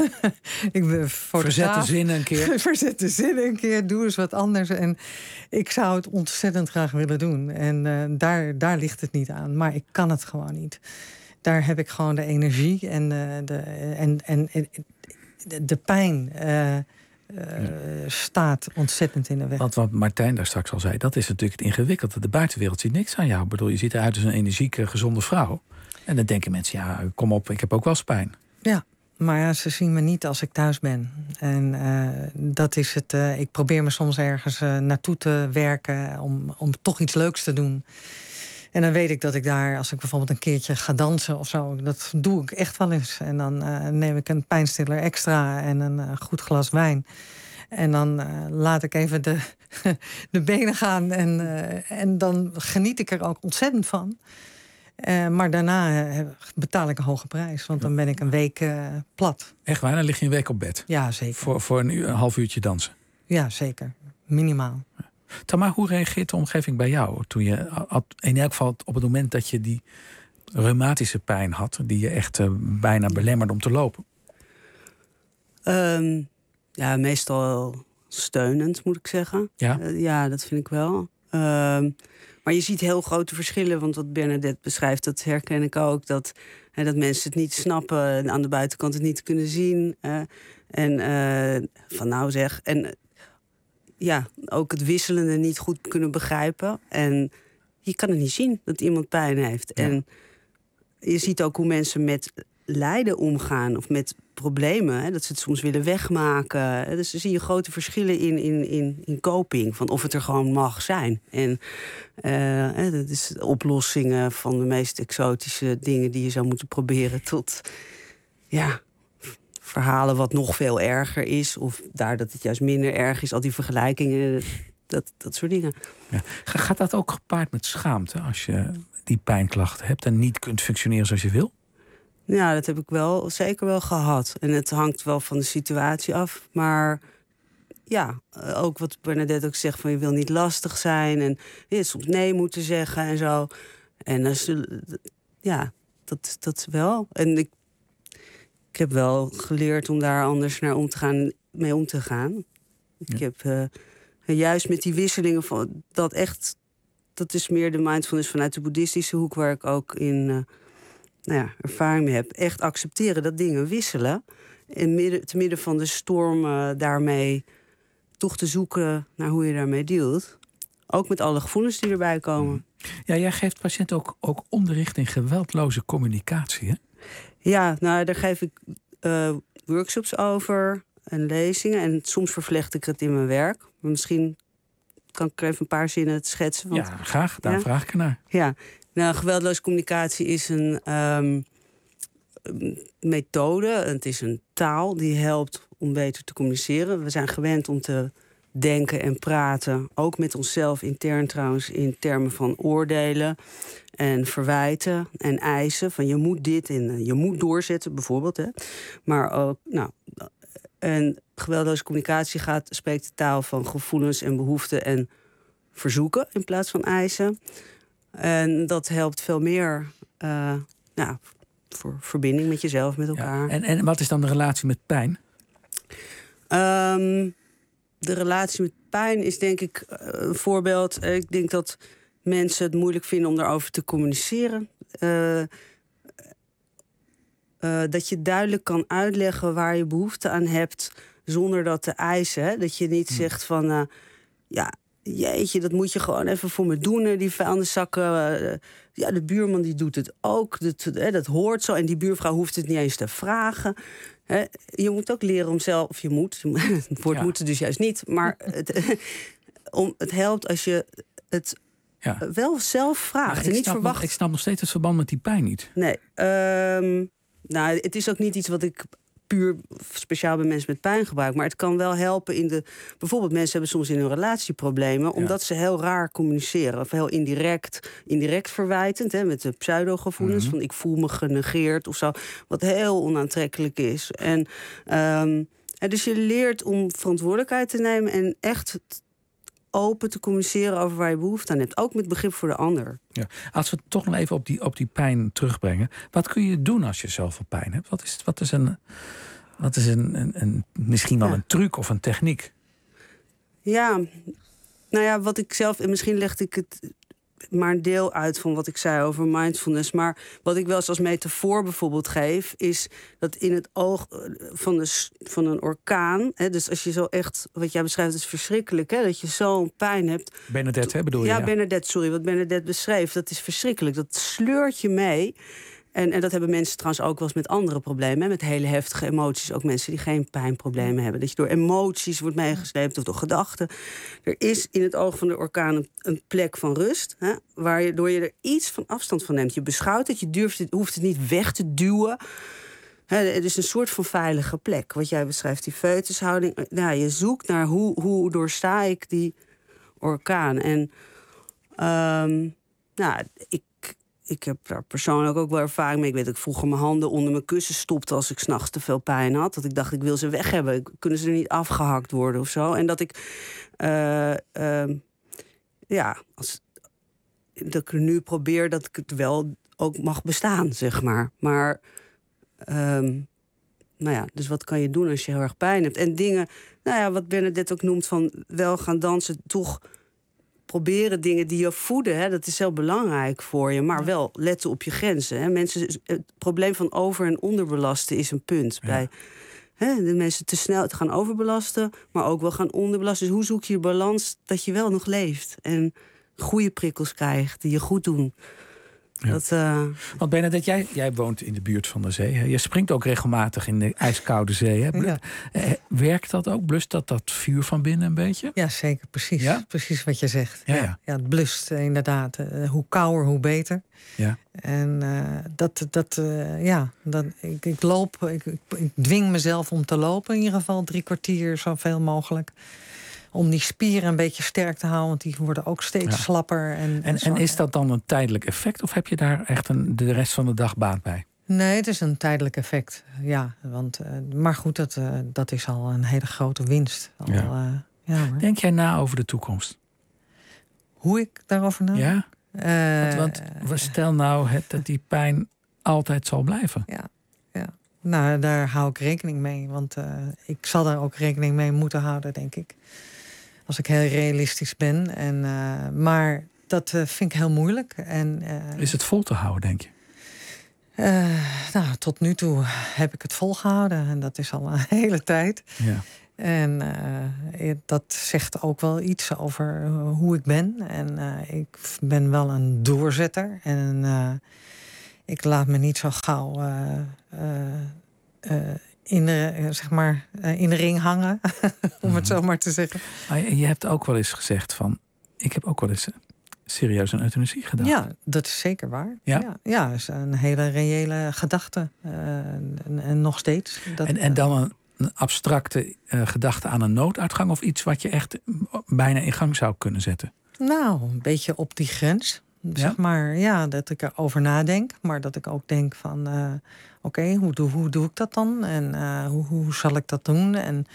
Ik ben Verzet de zinnen een keer. Verzet de zinnen een keer, doe eens wat anders. En ik zou het ontzettend graag willen doen. En uh, daar, daar ligt het niet aan. Maar ik kan het gewoon niet. Daar heb ik gewoon de energie en, uh, de, en, en, en de, de pijn uh, uh, ja. staat ontzettend in de weg. Want wat Martijn daar straks al zei, dat is natuurlijk het ingewikkelde. De buitenwereld ziet niks aan jou. Ik bedoel, je ziet eruit als een energieke, gezonde vrouw. En dan denken mensen, ja, kom op, ik heb ook wel eens pijn. Ja, maar ja, ze zien me niet als ik thuis ben. En uh, dat is het. Uh, ik probeer me soms ergens uh, naartoe te werken om, om toch iets leuks te doen. En dan weet ik dat ik daar, als ik bijvoorbeeld een keertje ga dansen of zo, dat doe ik echt wel eens. En dan uh, neem ik een pijnstiller extra en een uh, goed glas wijn. En dan uh, laat ik even de, de benen gaan. En, uh, en dan geniet ik er ook ontzettend van. Uh, maar daarna uh, betaal ik een hoge prijs. Want dan ben ik een week uh, plat. Echt waar? Dan lig je een week op bed? Ja, zeker. Voor, voor een, uur, een half uurtje dansen? Ja, zeker. Minimaal. Ja. Tamar, hoe reageert de omgeving bij jou? Toen je, in elk geval op het moment dat je die reumatische pijn had, die je echt uh, bijna belemmerde om te lopen? Um, ja, meestal steunend, moet ik zeggen. Ja, uh, ja dat vind ik wel. Um, Maar je ziet heel grote verschillen, want wat Bernadette beschrijft, dat herken ik ook. Dat, hè, dat mensen het niet snappen, aan de buitenkant het niet kunnen zien. Uh, en uh, van nou zeg. En uh, ja, ook het wisselende niet goed kunnen begrijpen. En je kan het niet zien dat iemand pijn heeft. Ja. En je ziet ook hoe mensen met lijden omgaan of met problemen. Hè, dat ze het soms willen wegmaken. Dus dan zie je grote verschillen in, in, in, in coping. Van of het er gewoon mag zijn. En uh, dat is oplossingen van de meest exotische dingen die je zou moeten proberen. Tot ja, verhalen wat nog veel erger is. Of daar dat het juist minder erg is. Al die vergelijkingen. Dat, dat soort dingen. Ja. Gaat dat ook gepaard met schaamte als je die pijnklachten hebt en niet kunt functioneren zoals je wil? Ja, dat heb ik wel zeker wel gehad. En het hangt wel van de situatie af. Maar ja, ook wat Bernadette ook zegt, van je wil niet lastig zijn. En je soms nee moeten zeggen en zo. En dan ja, dat, dat wel. En ik, ik heb wel geleerd om daar anders naar om te gaan, mee om te gaan. Ik ja. heb uh, En juist met die wisselingen van dat echt, dat is meer de mindfulness vanuit de boeddhistische hoek, waar ik ook in uh, nou ja, ervaring mee heb. Echt accepteren dat dingen wisselen. En midden, te midden van de storm uh, daarmee toch te zoeken naar hoe je daarmee dealt. Ook met alle gevoelens die erbij komen. Ja, jij geeft patiënten ook, ook onderricht in geweldloze communicatie, hè? Ja, nou, daar geef ik uh, workshops over en lezingen. En soms vervlecht ik het in mijn werk. Maar misschien kan ik even een paar zinnen schetsen. Want, ja, graag. Daar ja? vraag ik ernaar. Ja, nou, geweldloze communicatie is een um, methode. Het is een taal die helpt om beter te communiceren. We zijn gewend om te denken en praten, ook met onszelf intern trouwens, in termen van oordelen en verwijten en eisen. Van je moet dit en je moet doorzetten, bijvoorbeeld. Hè. Maar ook, nou, en geweldloze communicatie gaat, spreekt de taal van gevoelens en behoeften en verzoeken in plaats van eisen. En dat helpt veel meer uh, nou, voor verbinding met jezelf, met elkaar. Ja, en, en wat is dan de relatie met pijn? Um, De relatie met pijn is denk ik een voorbeeld. Ik denk dat mensen het moeilijk vinden om daarover te communiceren. Uh, uh, dat je duidelijk kan uitleggen waar je behoefte aan hebt zonder dat te eisen. Hè? Dat je niet hmm. zegt van, uh, ja, jeetje, dat moet je gewoon even voor me doen. Die vuilniszakken, uh, ja, de buurman die doet het ook. Dat, uh, dat hoort zo. En die buurvrouw hoeft het niet eens te vragen. He, je moet ook leren om zelf, of je moet, het woord ja. moeten dus juist niet, maar het, om, het helpt als je het ja. wel zelf vraagt en niet verwacht. Nog, ik snap nog steeds het verband met die pijn niet. Nee, um, nou, het is ook niet iets wat ik puur speciaal bij mensen met pijn gebruik, maar het kan wel helpen in de, bijvoorbeeld mensen hebben soms in hun relatie problemen, omdat ja. ze heel raar communiceren, of heel indirect, indirect verwijtend, hè, met de pseudo-gevoelens mm-hmm. van ik voel me genegeerd of zo, wat heel onaantrekkelijk is. En, um, en dus je leert om verantwoordelijkheid te nemen en echt open te communiceren over waar je behoefte aan hebt, ook met begrip voor de ander. Ja. Als we het toch nog even op die, op die pijn terugbrengen, wat kun je doen als je zoveel pijn hebt? Wat is, wat is, een, wat is een, een, een, misschien wel ja. een truc of een techniek? Ja, nou ja, wat ik zelf, en misschien legde ik het maar een deel uit van wat ik zei over mindfulness. Maar wat ik wel eens als metafoor bijvoorbeeld geef, is dat in het oog van, de, van een orkaan, hè, dus als je zo echt, wat jij beschrijft, is verschrikkelijk, hè, dat je zo'n pijn hebt. Bernadette, hè, bedoel je? Ja, ja, Bernadette, sorry, wat Bernadette beschreef, dat is verschrikkelijk. Dat sleurt je mee. En, en dat hebben mensen trouwens ook wel eens met andere problemen. Hè? Met hele heftige emoties. Ook mensen die geen pijnproblemen hebben. Dat je door emoties wordt meegesleept of door gedachten. Er is in het oog van de orkaan een, een plek van rust. Hè? Waardoor je er iets van afstand van neemt. Je beschouwt het, je durft het, hoeft het niet weg te duwen. Hè, het is een soort van veilige plek. Wat jij beschrijft, die foetushouding. Ja, je zoekt naar hoe, hoe doorsta ik die orkaan. En um, nou, ik Ik heb daar persoonlijk ook wel ervaring mee. Ik weet dat ik vroeger mijn handen onder mijn kussen stopte als ik 's nachts te veel pijn had. Dat ik dacht, ik wil ze weg hebben. Kunnen ze er niet afgehakt worden of zo? En dat ik, uh, uh, ja, als, dat ik er nu probeer dat ik het wel ook mag bestaan, zeg maar. Maar, um, nou ja, dus wat kan je doen als je heel erg pijn hebt? En dingen, nou ja, wat Bernadette ook noemt van wel gaan dansen, toch proberen dingen die je voeden, hè, dat is heel belangrijk voor je. Maar wel letten op je grenzen. Hè. Mensen, het probleem van over- en onderbelasten is een punt. Ja. Bij hè, de mensen te snel te gaan overbelasten, maar ook wel gaan onderbelasten. Dus hoe zoek je je balans dat je wel nog leeft en goede prikkels krijgt die je goed doen? Ja. Dat, uh... Want Bernadette, jij, jij woont in de buurt van de zee. Hè? Je springt ook regelmatig in de ijskoude zee. Hè? Ja. Werkt dat ook? Blust dat dat vuur van binnen een beetje? Ja, zeker. Precies. Ja? Precies wat je zegt. Ja, ja. Ja. ja het blust uh, inderdaad. Uh, hoe kouder, hoe beter. Ja. En uh, dat, dat uh, ja, dat, ik, ik loop, ik, ik, ik dwing mezelf om te lopen in ieder geval drie kwartier, zoveel mogelijk. Om die spieren een beetje sterk te houden, want die worden ook steeds ja. slapper. En, en, en is dat dan een tijdelijk effect of heb je daar echt een, de rest van de dag baat bij? Nee, het is een tijdelijk effect, ja. Want, uh, maar goed, dat, uh, dat is al een hele grote winst. Al, ja. Uh, ja, Denk jij na over de toekomst? Hoe ik daarover na? Ja, uh, want, want stel nou het, dat die pijn altijd zal blijven. Ja, ja. Nou, daar hou ik rekening mee. Want uh, ik zal daar ook rekening mee moeten houden, denk ik. Als ik heel realistisch ben. En, uh, maar dat uh, vind ik heel moeilijk. En, uh, is het vol te houden, denk je? Uh, nou, tot nu toe heb ik het volgehouden. En dat is al een hele tijd. Ja. En uh, dat zegt ook wel iets over uh, hoe ik ben. En uh, ik ben wel een doorzetter. En uh, ik laat me niet zo gauw uh, uh, uh, in, de, uh, zeg maar, uh, in de ring hangen. Om het zo maar te zeggen. Maar je hebt ook wel eens gezegd van... ik heb ook wel eens serieus een euthanasie gedaan. Ja, dat is zeker waar. Ja, ja, ja, is een hele reële gedachte. Uh, en, en nog steeds. Dat, en, en dan een... een abstracte uh, gedachte aan een nooduitgang... of iets wat je echt bijna in gang zou kunnen zetten? Nou, een beetje op die grens. Zeg ja? maar, ja, dat ik erover nadenk. Maar dat ik ook denk van... Uh, oké, okay, hoe, doe, hoe doe ik dat dan? En uh, hoe, hoe zal ik dat doen? En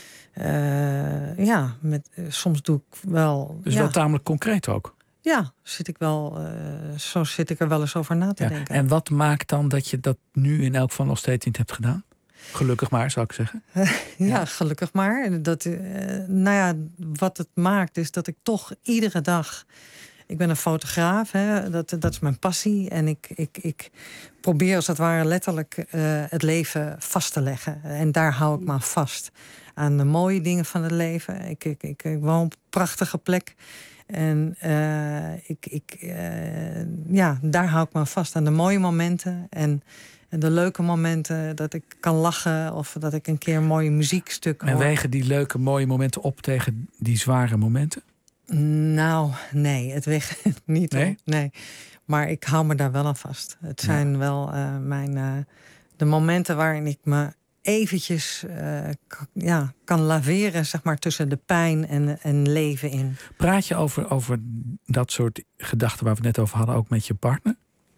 uh, ja, met, uh, soms doe ik wel... Dus ja. wel tamelijk concreet ook? Ja, zit ik wel, uh, zo zit ik er wel eens over na te ja. denken. En wat maakt dan dat je dat nu in elk geval nog steeds niet hebt gedaan? Gelukkig maar, zou ik zeggen. ja, ja, gelukkig maar. Dat, uh, nou ja, wat het maakt is dat ik toch iedere dag... Ik ben een fotograaf, hè, dat, dat is mijn passie. En ik, ik, ik probeer als het ware letterlijk uh, het leven vast te leggen. En daar hou ik me aan vast. Aan de mooie dingen van het leven. Ik, ik, ik, ik woon op een prachtige plek. En uh, ik, ik, uh, ja, daar hou ik me aan vast. Aan de mooie momenten en... En de leuke momenten dat ik kan lachen... of dat ik een keer een mooie muziekstuk hoor. En wegen die leuke mooie momenten op tegen die zware momenten? Nou, nee, het weegt niet nee? op. Nee. Maar ik hou me daar wel aan vast. Het zijn ja. wel uh, mijn, uh, de momenten waarin ik me eventjes uh, k- ja, kan laveren... zeg maar, tussen de pijn en, en leven in. Praat je over, over dat soort gedachten waar we het net over hadden... ook met je partner?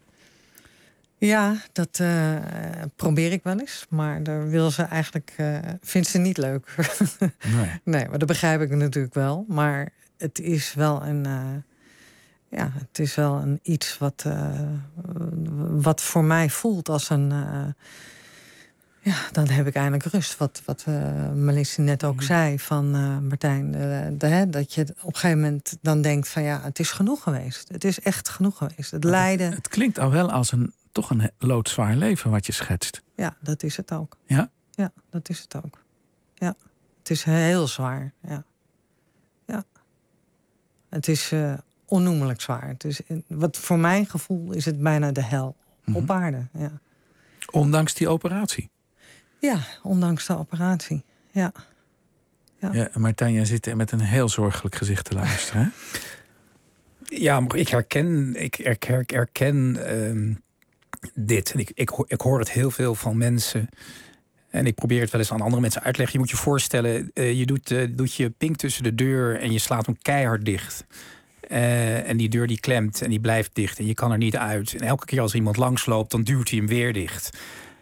Ja, dat uh, probeer ik wel eens. Maar daar wil ze eigenlijk, uh, vindt ze niet leuk. nee. nee, maar dat begrijp ik natuurlijk wel. Maar het is wel een, uh, ja, het is wel een iets wat, uh, wat voor mij voelt als een... Uh, ja, dan heb ik eindelijk rust. Wat, wat uh, Melissa net ook zei van uh, Martijn. Uh, de, hè, dat je op een gegeven moment dan denkt van ja, het is genoeg geweest. Het is echt genoeg geweest. Het lijden. Het, het klinkt al wel als een toch een loodzwaar leven wat je schetst. Ja, dat is het ook. Ja? Ja, dat is het ook. Ja, het is heel zwaar. Ja. Ja. Het is uh, onnoemelijk zwaar. Het is, wat voor mijn gevoel is het bijna de hel mm-hmm. op aarde. Ja. Ondanks die operatie? Ja, ondanks de operatie. Ja. Ja, ja Martijn, jij zit met een heel zorgelijk gezicht te luisteren, hè? Ja, maar ik herken, ik herken, ik herken uh, dit. En ik, ik, ik hoor het heel veel van mensen. En ik probeer het wel eens aan andere mensen uit te leggen. Je moet je voorstellen, uh, je doet, uh, doet je pink tussen de deur en je slaat hem keihard dicht. Uh, en die deur die klemt en die blijft dicht en je kan er niet uit. En elke keer als er iemand langsloopt, dan duwt hij hem weer dicht.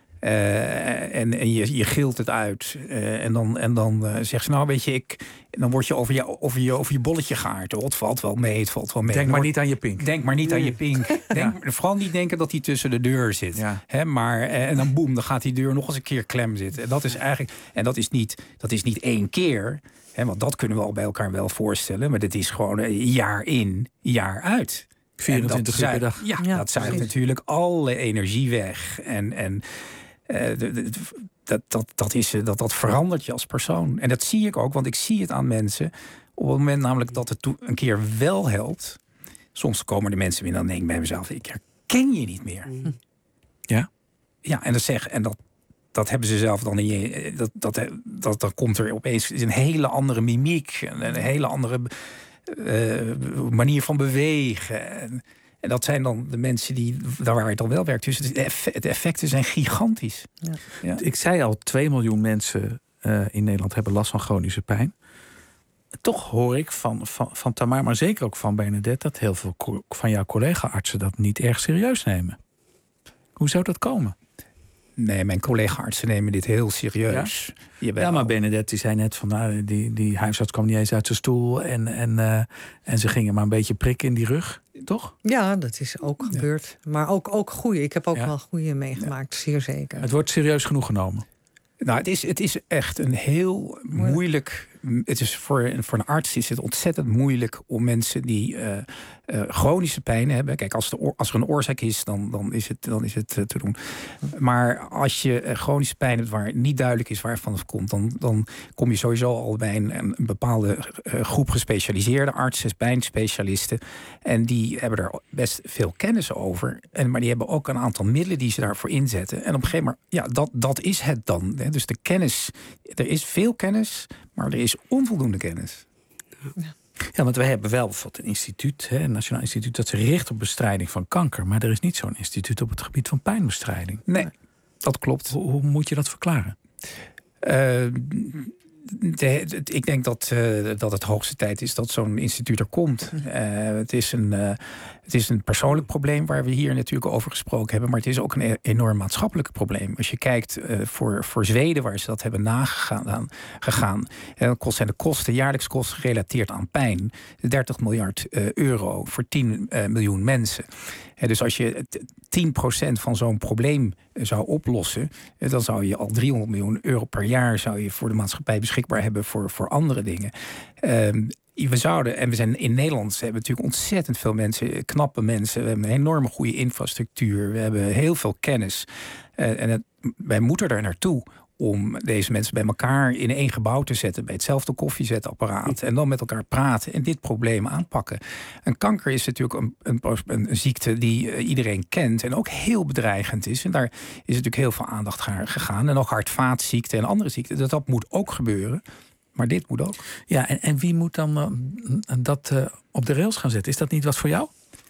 Uh, en en je, je gilt het uit. Uh, en dan, en dan uh, zegt ze, nou weet je, ik, dan word je over je, over je, over je bolletje geaard. Oh, het valt wel mee, het valt wel mee. Denk maar wordt, niet aan je pink. Denk maar niet nee. aan je pink. Denk, ja. Vooral niet denken dat hij tussen de deur zit. Ja. He, maar, uh, en dan boem, dan gaat die deur nog eens een keer klem zitten. En dat is eigenlijk, en dat is niet, dat is niet één keer. He, want dat kunnen we al bij elkaar wel voorstellen. Maar dit is gewoon een jaar in, jaar uit. vierentwintig uur per dag. Ja, ja, dat zuigt natuurlijk alle energie weg. En... en Uh, de, de, dat, dat, dat, is, dat, dat verandert je als persoon. En dat zie ik ook, want ik zie het aan mensen. Op het moment namelijk dat het een keer wel helpt. Soms komen de mensen binnen en dan denk ik bij mezelf, ik herken je niet meer. Hm. Ja? Ja, en dat zeg, en dat, dat hebben ze zelf dan in je. Dat, dat, dat, dan komt er opeens een hele andere mimiek. Een, een hele andere uh, manier van bewegen. En, En dat zijn dan de mensen die daar waar het dan wel werkt. Dus de effecten zijn gigantisch. Ja. Ja. Ik zei al, twee miljoen mensen uh, in Nederland hebben last van chronische pijn. Toch hoor ik van, van, van Tamar, maar zeker ook van Bernadette... dat heel veel co- van jouw collega-artsen dat niet erg serieus nemen. Hoe zou dat komen? Nee, mijn collega-artsen nemen dit heel serieus. Ja, ja maar Bernadette die zei net van... Nou, die, die huisarts kwam niet eens uit zijn stoel... en, en, uh, en ze gingen maar een beetje prikken in die rug, toch? Ja, dat is ook ja. gebeurd. Maar ook, ook goeie. Ik heb ook ja. wel goeie meegemaakt, ja. zeer zeker. Het wordt serieus genoeg genomen? Nou, het is, het is echt een heel moeilijk het is voor, voor een arts is het ontzettend moeilijk om mensen die uh, uh, chronische pijn hebben. Kijk, als, de, als er een oorzaak is, dan, dan is het, dan is het uh, te doen. Maar als je uh, chronische pijn hebt waar niet duidelijk is waarvan het komt, dan, dan kom je sowieso al bij een, een bepaalde uh, groep gespecialiseerde artsen, pijnspecialisten. En die hebben er best veel kennis over. En, maar die hebben ook een aantal middelen die ze daarvoor inzetten. En op een gegeven moment, ja, dat, dat is het dan. Hè. Dus de kennis, er is veel kennis, maar er is onvoldoende kennis. Ja. Ja, want we hebben wel bijvoorbeeld een instituut, hè, een nationaal instituut, dat zich richt op bestrijding van kanker. Maar er is niet zo'n instituut op het gebied van pijnbestrijding. Nee, dat klopt. Hoe, hoe moet je dat verklaren? Uh, De, de, ik denk dat, uh, dat het hoogste tijd is dat zo'n instituut er komt. Uh, het, is een, uh, het is een persoonlijk probleem waar we hier natuurlijk over gesproken hebben. Maar het is ook een enorm maatschappelijk probleem. Als je kijkt uh, voor, voor Zweden, waar ze dat hebben nagegaan, aan, gegaan, uh, zijn de kosten, jaarlijks kosten gerelateerd aan pijn, dertig miljard uh, euro voor tien uh, miljoen mensen. Uh, dus als je tien procent van zo'n probleem zou oplossen, uh, dan zou je al driehonderd miljoen euro per jaar zou je voor de maatschappij beschikbaar hebben voor, voor andere dingen. Um, we zouden, en we zijn in Nederland, we hebben natuurlijk ontzettend veel mensen, knappe mensen. We hebben een enorme goede infrastructuur. We hebben heel veel kennis. Uh, en het, wij moeten er naartoe om deze mensen bij elkaar in één gebouw te zetten, bij hetzelfde koffiezetapparaat, en dan met elkaar praten en dit probleem aanpakken. Een kanker is natuurlijk een, een, een ziekte die uh, iedereen kent en ook heel bedreigend is. En daar is natuurlijk heel veel aandacht gegaan. En ook hart-vaatziekten en andere ziekten. Dat, dat moet ook gebeuren. Maar dit moet ook. Ja, en, en wie moet dan uh, dat uh, op de rails gaan zetten? Is dat niet wat voor jou?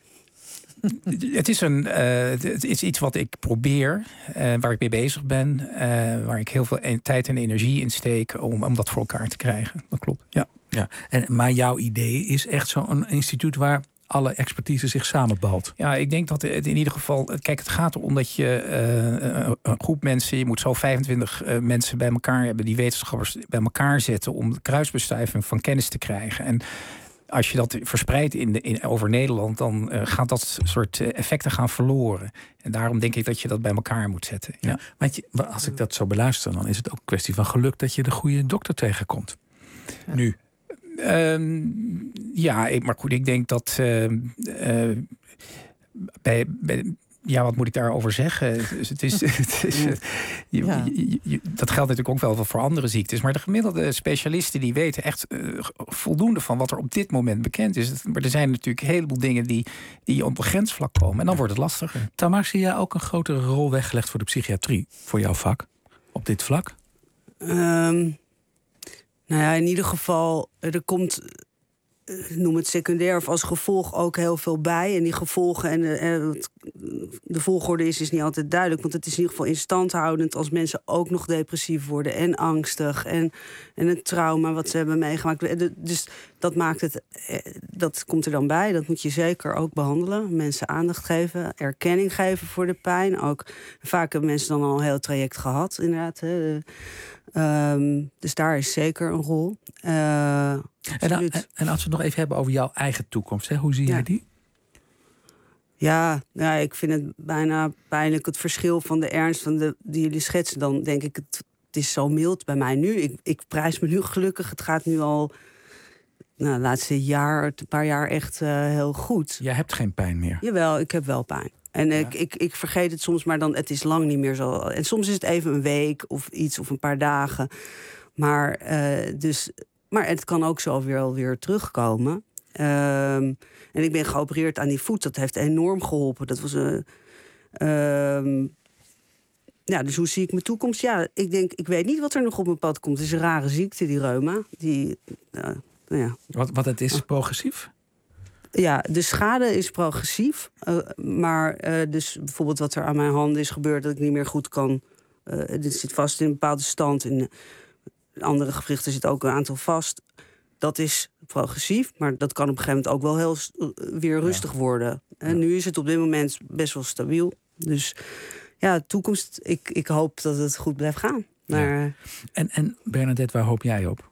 Het is, een, uh, het is iets wat ik probeer, uh, waar ik mee bezig ben, uh, waar ik heel veel en, tijd en energie in steek om, om dat voor elkaar te krijgen. Dat klopt, ja. ja. En, maar jouw idee is echt zo'n instituut waar alle expertise zich samenbalt. Ja, ik denk dat het in ieder geval, kijk, het gaat erom dat je uh, een groep mensen, je moet zo vijfentwintig uh, mensen bij elkaar hebben, die wetenschappers bij elkaar zetten om de kruisbestuiving van kennis te krijgen. En als je dat verspreidt in de, in, over Nederland, dan uh, gaat dat soort uh, effecten gaan verloren. En daarom denk ik dat je dat bij elkaar moet zetten. Ja. Ja, want je, als ik dat zo beluister, dan is het ook een kwestie van geluk dat je de goede dokter tegenkomt. Ja. Nu. Um, ja, ik, maar goed, ik denk dat uh, uh, bij, bij ja, wat moet ik daarover zeggen? Dus het is, het is, je, ja. je, je, dat geldt natuurlijk ook wel voor andere ziektes. Maar de gemiddelde specialisten die weten echt uh, voldoende van wat er op dit moment bekend is. Maar er zijn natuurlijk een heleboel dingen die, die op een grensvlak komen. En dan wordt het lastiger. Tamar, zie jij ook een grotere rol weggelegd voor de psychiatrie? Voor jouw vak? Op dit vlak? Um, nou ja, in ieder geval, er komt, noem het secundair of als gevolg ook heel veel bij. En die gevolgen en de, de volgorde is, is niet altijd duidelijk. Want het is in ieder geval instandhoudend als mensen ook nog depressief worden en angstig. En, en het trauma wat ze hebben meegemaakt. Dus dat maakt het, dat komt er dan bij. Dat moet je zeker ook behandelen. Mensen aandacht geven, erkenning geven voor de pijn. Ook vaak hebben mensen dan al een heel traject gehad, inderdaad. Hè. Um, dus daar is zeker een rol. Uh, en, en, en als we het nog even hebben over jouw eigen toekomst, hè? Hoe zie jij ja. die? Ja, ja, ik vind het bijna pijnlijk het verschil van de ernst van de, die jullie schetsen. Dan denk ik, het, het is zo mild bij mij nu. Ik, ik prijs me nu gelukkig. Het gaat nu al, nou, de laatste jaar, een paar jaar echt uh, heel goed. Jij hebt geen pijn meer? Jawel, ik heb wel pijn. En ja. ik, ik, ik vergeet het soms, maar dan, het is lang niet meer zo. En soms is het even een week of iets of een paar dagen. Maar, uh, dus, maar het kan ook zo weer, weer terugkomen. Um, en ik ben geopereerd aan die voet. Dat heeft enorm geholpen. Dat was een. Uh, um, ja, dus hoe zie ik mijn toekomst? Ja, ik denk, ik weet niet wat er nog op mijn pad komt. Het is een rare ziekte, die reuma. Die, uh, nou ja. Wat, wat het is oh. progressief? Ja, de schade is progressief. Uh, maar uh, dus bijvoorbeeld wat er aan mijn handen is gebeurd, dat ik niet meer goed kan. Uh, dit zit vast in een bepaalde stand. In andere gewrichten zit ook een aantal vast. Dat is progressief, maar dat kan op een gegeven moment ook wel heel weer rustig ja. worden. En ja. nu is het op dit moment best wel stabiel. Dus ja, toekomst, ik, ik hoop dat het goed blijft gaan. Maar, ja. en, en Bernadette, waar hoop jij op?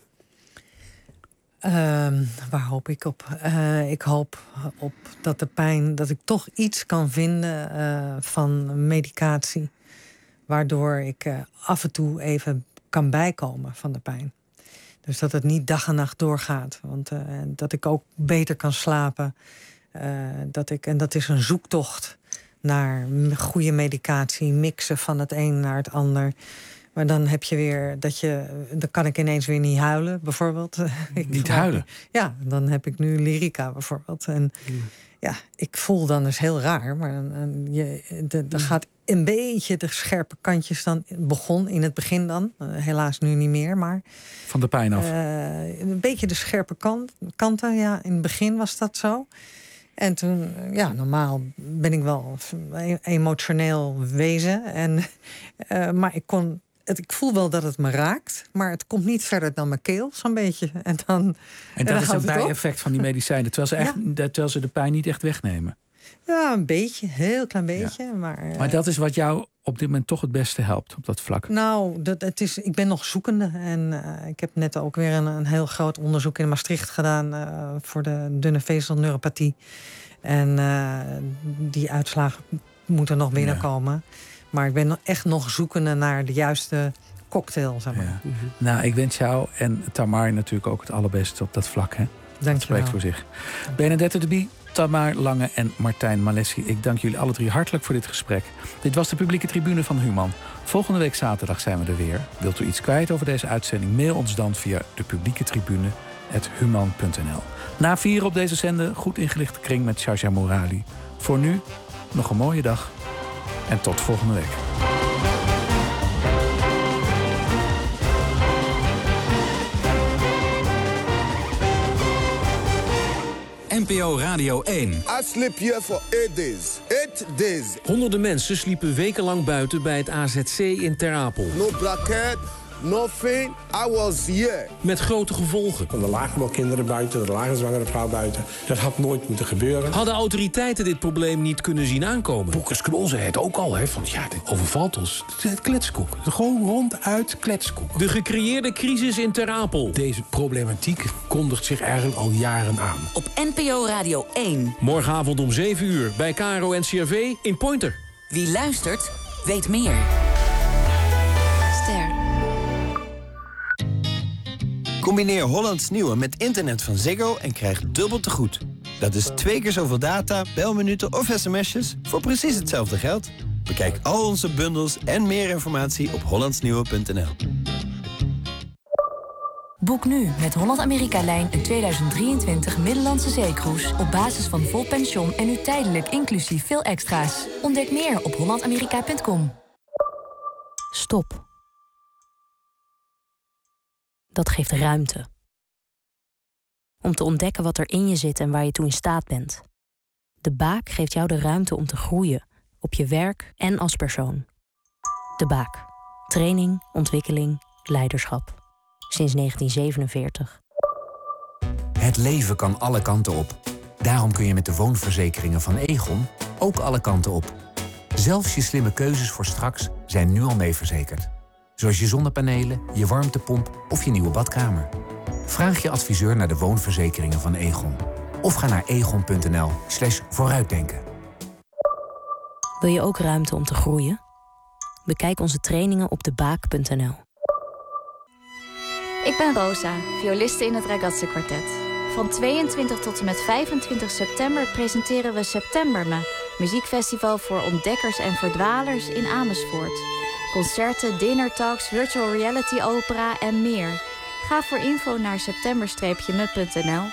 Uh, waar hoop ik op? Uh, ik hoop op dat de pijn, dat ik toch iets kan vinden uh, van medicatie, waardoor ik uh, af en toe even kan bijkomen van de pijn. Dus dat het niet dag en nacht doorgaat. Want uh, dat ik ook beter kan slapen. Uh, dat ik, en dat is een zoektocht naar goede medicatie. Mixen van het een naar het ander. Maar dan heb je weer dat je. Dan kan ik ineens weer niet huilen, bijvoorbeeld. Niet huilen? Ja, dan heb ik nu Lyrica bijvoorbeeld. En mm. ja, ik voel dan dus heel raar. Maar dan, je, de, dan gaat een beetje de scherpe kantjes dan. Begon in het begin dan. Uh, helaas nu niet meer, maar. Van de pijn af? Uh, een beetje de scherpe kant, kanten, ja. In het begin was dat zo. En toen, ja, normaal ben ik wel een emotioneel wezen. En, uh, maar ik kon. Ik voel wel dat het me raakt, maar het komt niet verder dan mijn keel, zo'n beetje. En, dan, en dat en dan is een bijeffect van die medicijnen, terwijl ze, echt, ja. terwijl ze de pijn niet echt wegnemen. Ja, een beetje, heel klein beetje. Ja. Maar, uh, maar dat is wat jou op dit moment toch het beste helpt op dat vlak? Nou, dat, het is, ik ben nog zoekende. En uh, ik heb net ook weer een, een heel groot onderzoek in Maastricht gedaan uh, voor de dunne vezelneuropathie. En uh, die uitslagen moeten nog binnenkomen. Ja. Maar ik ben echt nog zoekende naar de juiste cocktail, zeg maar. Ja. Mm-hmm. Nou, ik wens jou en Tamar natuurlijk ook het allerbeste op dat vlak. Hè? Dank je wel. Spreekt voor zich. Benedette de Bie, Tamar Lange en Martijn Malessi. Ik dank jullie alle drie hartelijk voor dit gesprek. Dit was de publieke tribune van Human. Volgende week zaterdag zijn we er weer. Wilt u iets kwijt over deze uitzending? Mail ons dan via de publieke tribune at human punt n l. Na vier op deze zender, goed ingelichte kring met Sharjah Morali. Voor nu, nog een mooie dag. En tot volgende week. N P O Radio één. I sleep here for eight days. Eight days. Honderden mensen sliepen wekenlang buiten bij het A Z C in Ter Apel. No blanket, nothing. I was here. Met grote gevolgen. Er lagen wel kinderen buiten, er lagen een zwangere vrouw buiten. Dat had nooit moeten gebeuren. Hadden autoriteiten dit probleem niet kunnen zien aankomen? Boekers Knol zei het ook al, hè, van ja, dit overvalt ons. Het is kletskoek. Gewoon ronduit kletskoek. De gecreëerde crisis in Ter Apel. Deze problematiek kondigt zich eigenlijk al jaren aan. Op N P O Radio één. Morgenavond om zeven uur bij K R O N C R V in Pointer. Wie luistert, weet meer. Ster. Combineer Hollands Nieuwe met internet van Ziggo en krijg dubbel te goed. Dat is twee keer zoveel data, belminuten of sms'jes voor precies hetzelfde geld. Bekijk al onze bundels en meer informatie op hollandsnieuwe punt n l. Boek nu met Holland-Amerika-lijn een tweeduizend drieëntwintig Middellandse zeecruise op basis van vol pension en nu tijdelijk inclusief veel extra's. Ontdek meer op holland amerika punt com. Stop. Dat geeft ruimte. Om te ontdekken wat er in je zit en waar je toe in staat bent. De Baak geeft jou de ruimte om te groeien, op je werk en als persoon. De Baak. Training, ontwikkeling, leiderschap. Sinds negentien zevenenveertig. Het leven kan alle kanten op. Daarom kun je met de woonverzekeringen van Egon ook alle kanten op. Zelfs je slimme keuzes voor straks zijn nu al mee verzekerd. Zoals je zonnepanelen, je warmtepomp of je nieuwe badkamer. Vraag je adviseur naar de woonverzekeringen van Egon. Of ga naar egon punt n l slash vooruitdenken. Wil je ook ruimte om te groeien? Bekijk onze trainingen op de baak punt n l. Ik ben Rosa, violiste in het Ragazze Quartet. Van tweeëntwintig tot en met vijfentwintig september presenteren we Septemberme, muziekfestival voor ontdekkers en verdwalers in Amersfoort. Concerten, dinnertalks, virtual reality opera en meer. Ga voor info naar september me punt n l.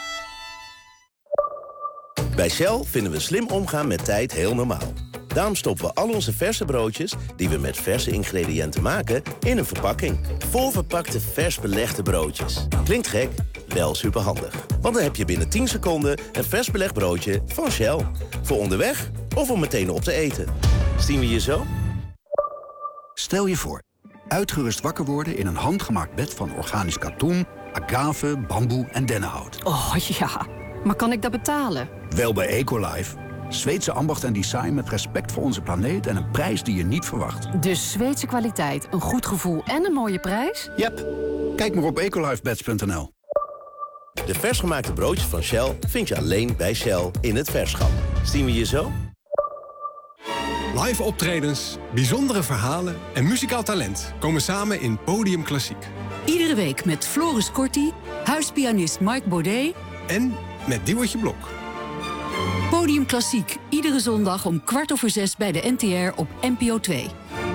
Bij Shell vinden we slim omgaan met tijd heel normaal. Daarom stoppen we al onze verse broodjes, die we met verse ingrediënten maken, in een verpakking. Vol verpakte vers belegde broodjes. Klinkt gek, wel superhandig. Want dan heb je binnen tien seconden een vers belegd broodje van Shell. Voor onderweg of om meteen op te eten. Zien we je zo? Stel je voor, uitgerust wakker worden in een handgemaakt bed van organisch katoen, agave, bamboe en dennenhout. Oh ja, maar kan ik dat betalen? Wel bij Ecolife. Zweedse ambacht en design met respect voor onze planeet en een prijs die je niet verwacht. Dus Zweedse kwaliteit, een goed gevoel en een mooie prijs? Yep. Kijk maar op ecolifebeds punt n l. De versgemaakte broodjes van Shell vind je alleen bij Shell in het Verschap. Zien we je zo? Live optredens, bijzondere verhalen en muzikaal talent komen samen in Podium Klassiek. Iedere week met Floris Corti, huispianist Mike Baudet En met Diewertje Blok. Podium Klassiek. Iedere zondag om kwart over zes bij de N T R op N P O twee.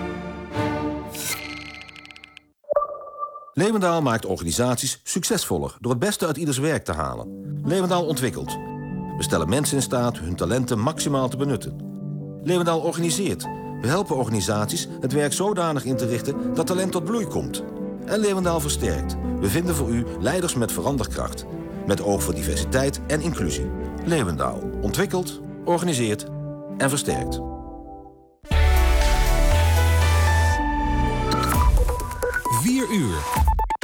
Leeuwendaal maakt organisaties succesvoller door het beste uit ieders werk te halen. Leeuwendaal ontwikkelt. We stellen mensen in staat hun talenten maximaal te benutten. Leeuwendaal organiseert. We helpen organisaties het werk zodanig in te richten dat talent tot bloei komt. En Leeuwendaal versterkt. We vinden voor u leiders met veranderkracht. Met oog voor diversiteit en inclusie. Leeuwendaal ontwikkelt, organiseert en versterkt. vier uur.